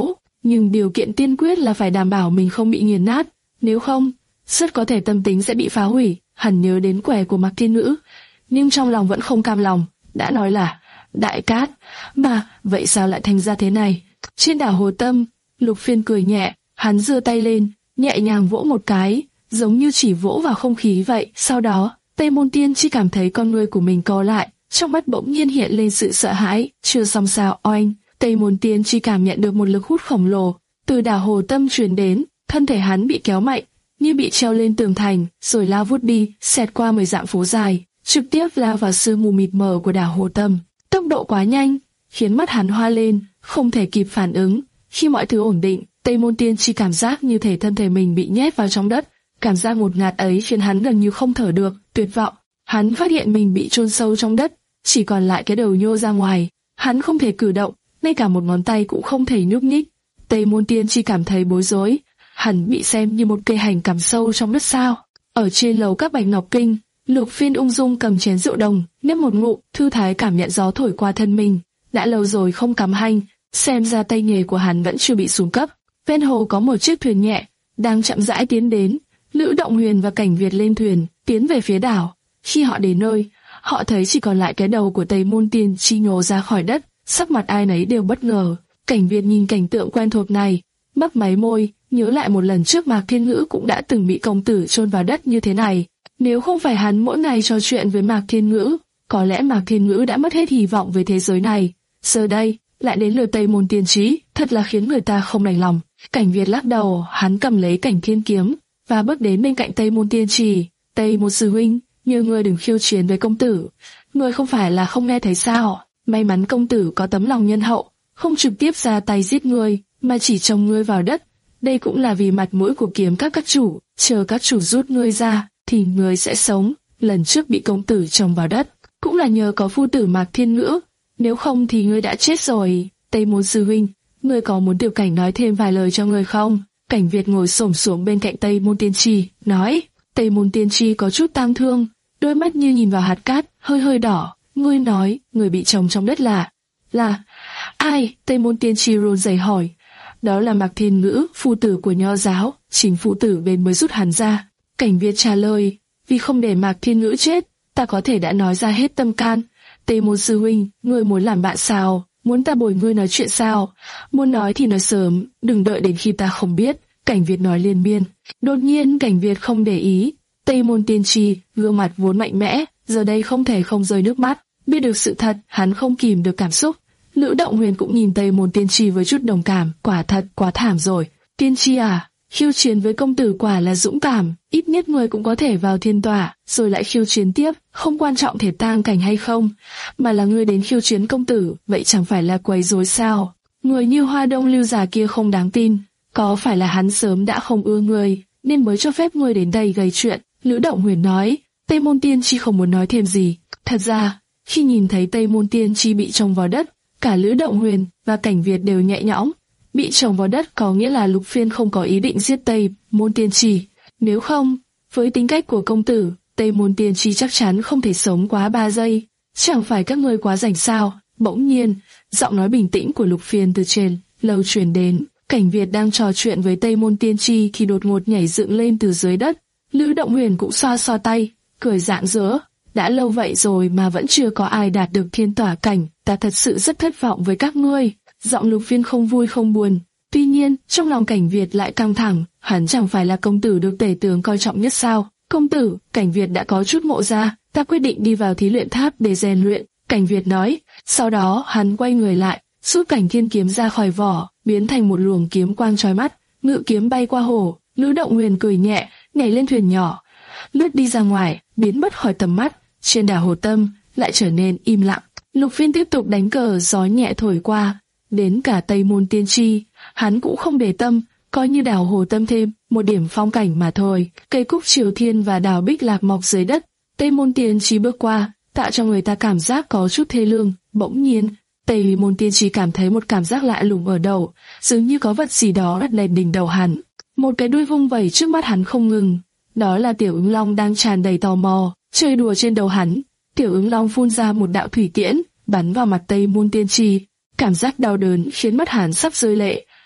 nhưng điều kiện tiên quyết là phải đảm bảo mình không bị nghiền nát, nếu không, rất có thể tâm tính sẽ bị phá hủy. Hắn nhớ đến quẻ của Mạc Thiên Ngữ, nhưng trong lòng vẫn không cam lòng, đã nói là Đại Cát, mà vậy sao lại thành ra thế này? Trên đảo Hồ Tâm, Lục Phiên cười nhẹ, hắn giơ tay lên, nhẹ nhàng vỗ một cái, giống như chỉ vỗ vào không khí vậy. Sau đó, Tây Môn Tiên chỉ cảm thấy con ngươi của mình co lại, trong mắt bỗng nhiên hiện lên sự sợ hãi. Chưa xong sao, oanh! Tây Môn Tiên chỉ cảm nhận được một lực hút khổng lồ từ đảo Hồ Tâm truyền đến, thân thể hắn bị kéo mạnh, như bị treo lên tường thành, rồi lao vút đi, xẹt qua mười dặm phố dài, trực tiếp lao vào sương mù mịt mờ của đảo Hồ Tâm. Tốc độ quá nhanh, khiến mắt hắn hoa lên, không thể kịp phản ứng. Khi mọi thứ ổn định, Tây Môn Tiên chỉ cảm giác như thể thân thể mình bị nhét vào trong đất. Cảm giác ngột ngạt ấy khiến hắn gần như không thở được, tuyệt vọng. Hắn phát hiện mình bị chôn sâu trong đất, chỉ còn lại cái đầu nhô ra ngoài. Hắn không thể cử động, ngay cả một ngón tay cũng không thể nhúc nhích. Tây Môn Tiên chỉ cảm thấy bối rối. Hắn bị xem như một cây hành cắm sâu trong đất sao? Ở trên lầu các Bạch Ngọc Kinh, Lục Phiên ung dung cầm chén rượu đồng, nhấp một ngụm, thư thái cảm nhận gió thổi qua thân mình. Đã lâu rồi không cắm hành, xem ra tay nghề của hắn vẫn chưa bị xuống cấp. Ven hồ có một chiếc thuyền nhẹ đang chậm rãi tiến đến. Lữ Động Huyền và Cảnh Việt lên thuyền, tiến về phía đảo. Khi họ đến nơi, họ thấy chỉ còn lại cái đầu của Tây Môn Tiên chi nhô ra khỏi đất. Sắc mặt ai nấy đều bất ngờ. Cảnh Việt nhìn cảnh tượng quen thuộc này, mấp máy môi, nhớ lại một lần trước Mạc Thiên Ngữ cũng đã từng bị công tử chôn vào đất như thế này. Nếu không phải hắn mỗi ngày trò chuyện với Mạc Thiên Ngữ, có lẽ Mạc Thiên Ngữ đã mất hết hy vọng về thế giới này. Giờ đây, lại đến lượt Tây Môn Tiên Trí, thật là khiến người ta không đành lòng. Cảnh Việt lắc đầu, hắn cầm lấy Cảnh Thiên kiếm và bước đến bên cạnh Tây Môn Tiên Trì. Tây Môn sư huynh, nhờ ngươi đừng khiêu chiến với công tử. Ngươi không phải là không nghe thấy sao? May mắn công tử có tấm lòng nhân hậu, không trực tiếp ra tay giết ngươi, mà chỉ trồng ngươi vào đất. Đây cũng là vì mặt mũi của kiếm các các chủ, chờ các chủ rút ngươi ra, thì ngươi sẽ sống. Lần trước bị công tử trồng vào đất, cũng là nhờ có phu tử Mạc Thiên Ngữ, nếu không thì ngươi đã chết rồi. Tây Môn sư huynh, ngươi có muốn Tiểu Cảnh nói thêm vài lời cho ngươi không? Cảnh Việt ngồi xổm xuống bên cạnh Tây Môn Tiên Tri, nói. Tây Môn Tiên Tri có chút tang thương, đôi mắt như nhìn vào hạt cát, hơi hơi đỏ. Ngươi nói, người bị trồng trong đất là... là... ai? Tây Môn Tiên Tri run rẩy hỏi. Đó là Mạc Thiên Ngữ, phu tử của Nho giáo, chính phu tử bên mới rút hắn ra. Cảnh Việt trả lời, vì không để Mạc Thiên Ngữ chết, ta có thể đã nói ra hết tâm can. Tây Môn sư huynh, ngươi muốn làm bạn sao? Muốn ta bồi ngươi nói chuyện sao? Muốn nói thì nói sớm, đừng đợi đến khi ta không biết. Cảnh Việt nói liên miên. Đột nhiên Cảnh Việt không để ý. Tây Môn Tiên Tri, gương mặt vốn mạnh mẽ, giờ đây không thể không rơi nước mắt. Biết được sự thật, hắn không kìm được cảm xúc. Lữ Động Huyền cũng nhìn Tây Môn Tiên Tri với chút đồng cảm, quả thật quá thảm rồi. Tiên Tri à, khiêu chiến với công tử quả là dũng cảm, ít nhất người cũng có thể vào thiên tòa, rồi lại khiêu chiến tiếp, không quan trọng thể tang cảnh hay không, mà là ngươi đến khiêu chiến công tử, vậy chẳng phải là quấy rối sao? Người như Hoa Đông Lưu già kia không đáng tin, có phải là hắn sớm đã không ưa ngươi, nên mới cho phép ngươi đến đây gây chuyện? Lữ Động Huyền nói. Tây Môn Tiên Tri không muốn nói thêm gì. Thật ra, khi nhìn thấy Tây Môn Tiên Tri bị trồng vào đất, cả Lữ Động Huyền và Cảnh Việt đều nhẹ nhõm. Bị trồng vào đất có nghĩa là Lục Phiên không có ý định giết Tây Môn Tiên Tri. Nếu không, với tính cách của công tử, Tây Môn Tiên Tri chắc chắn không thể sống quá ba giây. Chẳng phải các ngươi quá rảnh sao? Bỗng nhiên, giọng nói bình tĩnh của Lục Phiên từ trên lầu truyền đến. Cảnh Việt đang trò chuyện với Tây Môn Tiên Tri thì đột ngột nhảy dựng lên từ dưới đất. Lữ Động Huyền cũng xoa xoa tay, cười rạng rỡ. Đã lâu vậy rồi mà vẫn chưa có ai đạt được thiên tỏa cảnh, ta thật sự rất thất vọng với các ngươi. Giọng Lục Phiên không vui không buồn. Tuy nhiên, trong lòng Cảnh Việt lại căng thẳng, hắn chẳng phải là công tử được tể tướng coi trọng nhất sao? Công tử, Cảnh Việt đã có chút ngộ ra, ta quyết định đi vào thí luyện tháp để rèn luyện, Cảnh Việt nói. Sau đó, hắn quay người lại, rút Cảnh Thiên kiếm ra khỏi vỏ, biến thành một luồng kiếm quang chói mắt, ngự kiếm bay qua hồ. Lữ Động Huyền cười nhẹ, nhảy lên thuyền nhỏ, lướt đi ra ngoài, biến mất khỏi tầm mắt. Trên đảo Hồ Tâm lại trở nên im lặng. Lục Phiên tiếp tục đánh cờ, gió nhẹ thổi qua, đến cả Tây Môn Tiên Tri, hắn cũng không để tâm, coi như đảo Hồ Tâm thêm một điểm phong cảnh mà thôi. Cây cúc Triều Thiên và đào bích lạc mọc dưới đất. Tây Môn Tiên Tri bước qua, tạo cho người ta cảm giác có chút thê lương. Bỗng nhiên, Tây Môn Tiên Tri cảm thấy một cảm giác lạ lùng ở đầu, dường như có vật gì đó đặt lên đỉnh đầu hắn. Một cái đuôi vung vẩy trước mắt hắn không ngừng. Đó là Tiểu Ứng Long đang tràn đầy tò mò, chơi đùa trên đầu hắn. Tiểu Ứng Long phun ra một đạo thủy tiễn, bắn vào mặt Tây Môn Tiên Tri. Cảm giác đau đớn khiến mắt hắn sắp rơi lệ.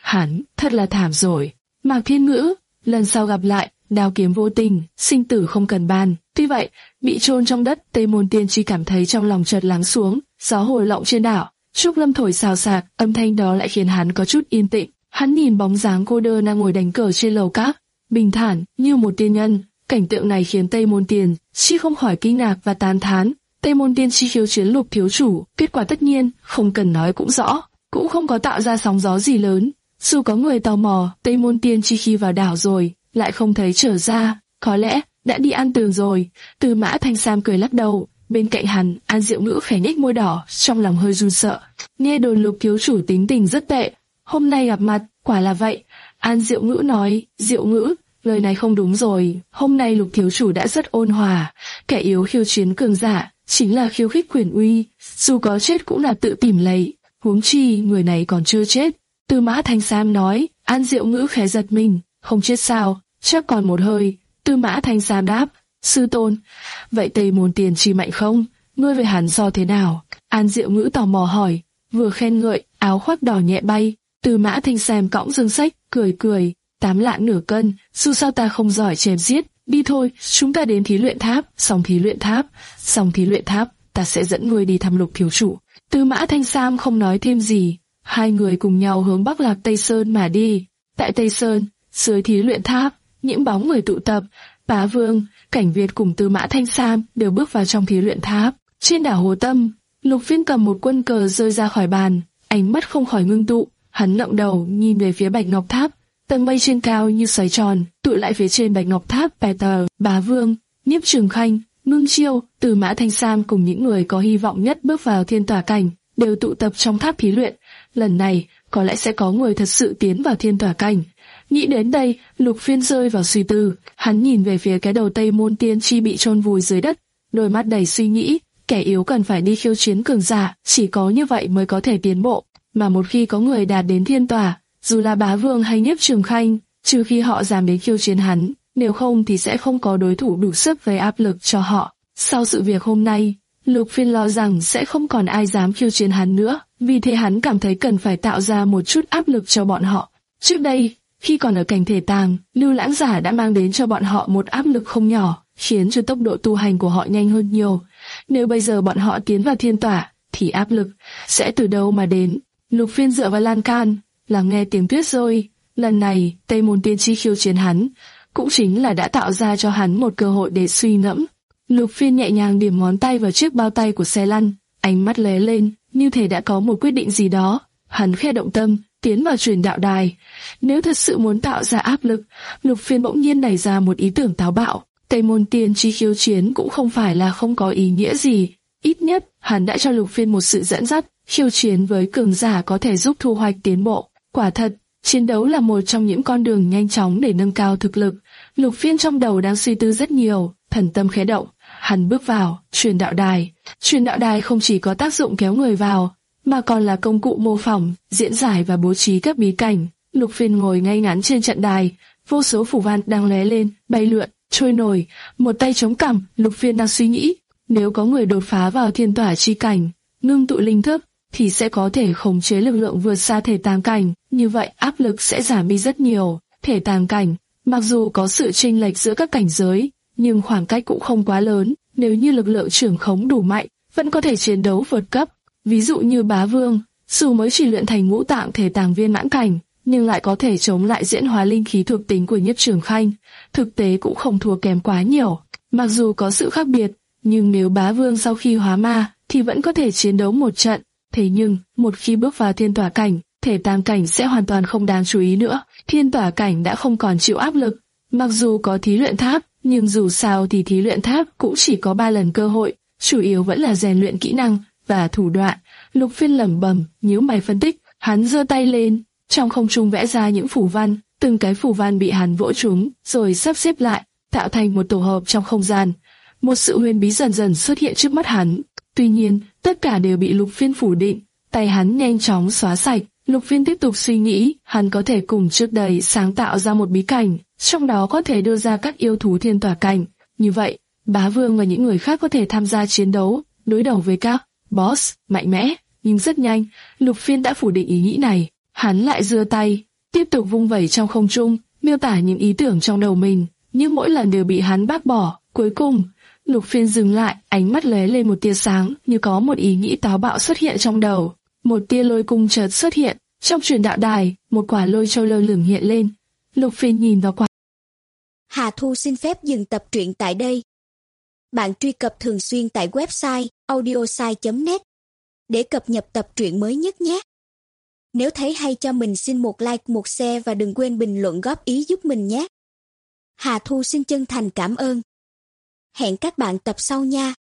Hắn thật là thảm rồi. Mạc Thiên Ngữ, lần sau gặp lại, đao kiếm vô tình, sinh tử không cần bàn. Tuy vậy, bị chôn trong đất, Tây Môn Tiên Tri cảm thấy trong lòng chợt lắng xuống, gió hồi lộng trên đảo, trúc lâm thổi xào xạc, âm thanh đó lại khiến hắn có chút yên tĩnh. Hắn nhìn bóng dáng cô đơn đang ngồi đánh cờ trên lầu cát, bình thản như một tiên nhân. Cảnh tượng này khiến Tây Môn Tiên Tri không khỏi kinh ngạc và tán thán. Tây Môn Tiên Tri khiêu chiến Lục thiếu chủ, kết quả tất nhiên không cần nói cũng rõ, cũng không có tạo ra sóng gió gì lớn. Dù có người tò mò, Tây Môn Tiên Tri khi vào đảo rồi, lại không thấy trở ra, có lẽ đã đi ăn tường rồi. Tư Mã Thanh Sam cười lắc đầu, bên cạnh hắn, An Diệu Ngữ khẽ nhếch môi đỏ, trong lòng hơi run sợ. Nghe đồn Lục thiếu chủ tính tình rất tệ, hôm nay gặp mặt, quả là vậy. An Diệu Ngữ nói, Diệu Ngữ, lời này không đúng rồi, hôm nay Lục thiếu chủ đã rất ôn hòa, kẻ yếu khiêu chiến cường giả, chính là khiêu khích quyền uy, dù có chết cũng là tự tìm lấy, huống chi người này còn chưa chết. Tư Mã Thanh Sam nói. An Diệu Ngữ khẽ giật mình, không chết sao, chắc còn một hơi. Tư Mã Thanh Sam đáp, sư tôn, vậy Tây Môn Tiên Tri mạnh không? Ngươi về hắn so thế nào? An Diệu Ngữ tò mò hỏi, vừa khen ngợi, áo khoác đỏ nhẹ bay. Tư Mã Thanh Sam cõng dương sách, cười cười, tám lạng nửa cân, dù sao ta không giỏi chém giết, đi thôi, chúng ta đến thí luyện tháp, xong thí luyện tháp, xong thí luyện tháp, ta sẽ dẫn ngươi đi thăm Lục thiếu chủ. Tư Mã Thanh Sam không nói thêm gì, hai người cùng nhau hướng Bắc Lạc Tây Sơn mà đi. Tại Tây Sơn, dưới thí luyện tháp, những bóng người tụ tập, Bá Vương, Cảnh Việt cùng Tư Mã Thanh Sam đều bước vào trong thí luyện tháp. Trên đảo Hồ Tâm, Lục Phiên cầm một quân cờ rơi ra khỏi bàn, ánh mắt không khỏi ngưng tụ, hắn ngẩng đầu nhìn về phía Bạch Ngọc Tháp, tầng mây trên cao như xoáy tròn, tụ lại phía trên Bạch Ngọc Tháp. Peter, Bá Vương, Nhiếp Trường Khanh, Ngưng Chiêu, Tư Mã Thanh Sam cùng những người có hy vọng nhất bước vào thiên tỏa cảnh đều tụ tập trong tháp thí luyện. Lần này, có lẽ sẽ có người thật sự tiến vào thiên tỏa cảnh. Nghĩ đến đây, Lục Phiên rơi vào suy tư, hắn nhìn về phía cái đầu Tây Môn Tiên Tri bị chôn vùi dưới đất, đôi mắt đầy suy nghĩ, kẻ yếu cần phải đi khiêu chiến cường giả, chỉ có như vậy mới có thể tiến bộ, mà một khi có người đạt đến thiên tỏa, dù là Bá Vương hay Nhiếp Trường Khanh, trừ khi họ dám đến khiêu chiến hắn, nếu không thì sẽ không có đối thủ đủ sức gây áp lực cho họ. Sau sự việc hôm nay, Lục Phiên lo rằng sẽ không còn ai dám khiêu chiến hắn nữa, vì thế hắn cảm thấy cần phải tạo ra một chút áp lực cho bọn họ. Trước đây, khi còn ở cảnh thể tàng, Lưu Lãng Giả đã mang đến cho bọn họ một áp lực không nhỏ, khiến cho tốc độ tu hành của họ nhanh hơn nhiều. Nếu bây giờ bọn họ tiến vào thiên tỏa, thì áp lực sẽ từ đâu mà đến? Lục Phiên dựa vào lan can, lắng nghe tiếng tuyết rơi. Lần này, Tây Môn Tiên Tri khiêu chiến hắn, cũng chính là đã tạo ra cho hắn một cơ hội để suy ngẫm. Lục Phiên nhẹ nhàng điểm ngón tay vào chiếc bao tay của xe lăn, ánh mắt lóe lên, như thể đã có một quyết định gì đó. Hắn khẽ động tâm, tiến vào truyền đạo đài. Nếu thật sự muốn tạo ra áp lực, Lục Phiên bỗng nhiên nảy ra một ý tưởng táo bạo. Tây Môn Tiên Tri khiêu chiến cũng không phải là không có ý nghĩa gì. Ít nhất, hắn đã cho Lục Phiên một sự dẫn dắt, khiêu chiến với cường giả có thể giúp thu hoạch tiến bộ. Quả thật, chiến đấu là một trong những con đường nhanh chóng để nâng cao thực lực. Lục Phiên trong đầu đang suy tư rất nhiều, thần tâm khẽ động. Hắn bước vào truyền đạo đài. Truyền đạo đài không chỉ có tác dụng kéo người vào, mà còn là công cụ mô phỏng, diễn giải và bố trí các bí cảnh. Lục Phiên ngồi ngay ngắn trên trận đài, vô số phù văn đang lóe lên, bay lượn, trôi nổi. Một tay chống cằm, Lục Phiên đang suy nghĩ, nếu có người đột phá vào thiên tỏa chi cảnh, ngưng tụ linh thức, thì sẽ có thể khống chế lực lượng vượt xa thể tàng cảnh. Như vậy áp lực sẽ giảm đi rất nhiều. Thể tàng cảnh, mặc dù có sự chênh lệch giữa các cảnh giới, nhưng khoảng cách cũng không quá lớn. Nếu như lực lượng trưởng khống đủ mạnh, vẫn có thể chiến đấu vượt cấp. Ví dụ như Bá Vương, dù mới chỉ luyện thành ngũ tạng thể tàng viên mãn cảnh, nhưng lại có thể chống lại diễn hóa linh khí thuộc tính của Nhiếp Trường Khanh. Thực tế cũng không thua kém quá nhiều. Mặc dù có sự khác biệt, nhưng nếu Bá Vương sau khi hóa ma, thì vẫn có thể chiến đấu một trận. Thế nhưng, một khi bước vào thiên tỏa cảnh, thể tàng cảnh sẽ hoàn toàn không đáng chú ý nữa. Thiên tỏa cảnh đã không còn chịu áp lực. Mặc dù có thí luyện tháp, nhưng dù sao thì thí luyện tháp cũng chỉ có ba lần cơ hội, chủ yếu vẫn là rèn luyện kỹ năng và thủ đoạn. Lục Phiên lẩm bẩm, nhíu mày phân tích, hắn giơ tay lên, trong không trung vẽ ra những phù văn, từng cái phù văn bị hắn vỗ trúng, rồi sắp xếp lại, tạo thành một tổ hợp trong không gian. Một sự huyền bí dần dần xuất hiện trước mắt hắn. Tuy nhiên, tất cả đều bị Lục Phiên phủ định, tay hắn nhanh chóng xóa sạch. Lục Phiên tiếp tục suy nghĩ, hắn có thể cùng trước đây sáng tạo ra một bí cảnh, trong đó có thể đưa ra các yêu thú thiên tỏa cảnh. Như vậy, Bá Vương và những người khác có thể tham gia chiến đấu, đối đầu với các boss mạnh mẽ. Nhưng rất nhanh, Lục Phiên đã phủ định ý nghĩ này. Hắn lại giơ tay, tiếp tục vung vẩy trong không trung, miêu tả những ý tưởng trong đầu mình, nhưng mỗi lần đều bị hắn bác bỏ. Cuối cùng, Lục Phiên dừng lại, ánh mắt lóe lên một tia sáng, như có một ý nghĩ táo bạo xuất hiện trong đầu. Một tia lôi cung chợt xuất hiện, trong truyền đạo đài, một quả lôi châu lơ lửng hiện lên. Lục Phiên nhìn vào quả. Hà Thu xin phép dừng tập truyện tại đây. Bạn truy cập thường xuyên tại website audiosai chấm net để cập nhật tập truyện mới nhất nhé. Nếu thấy hay cho mình xin một like, một share và đừng quên bình luận góp ý giúp mình nhé. Hà Thu xin chân thành cảm ơn. Hẹn các bạn tập sau nha.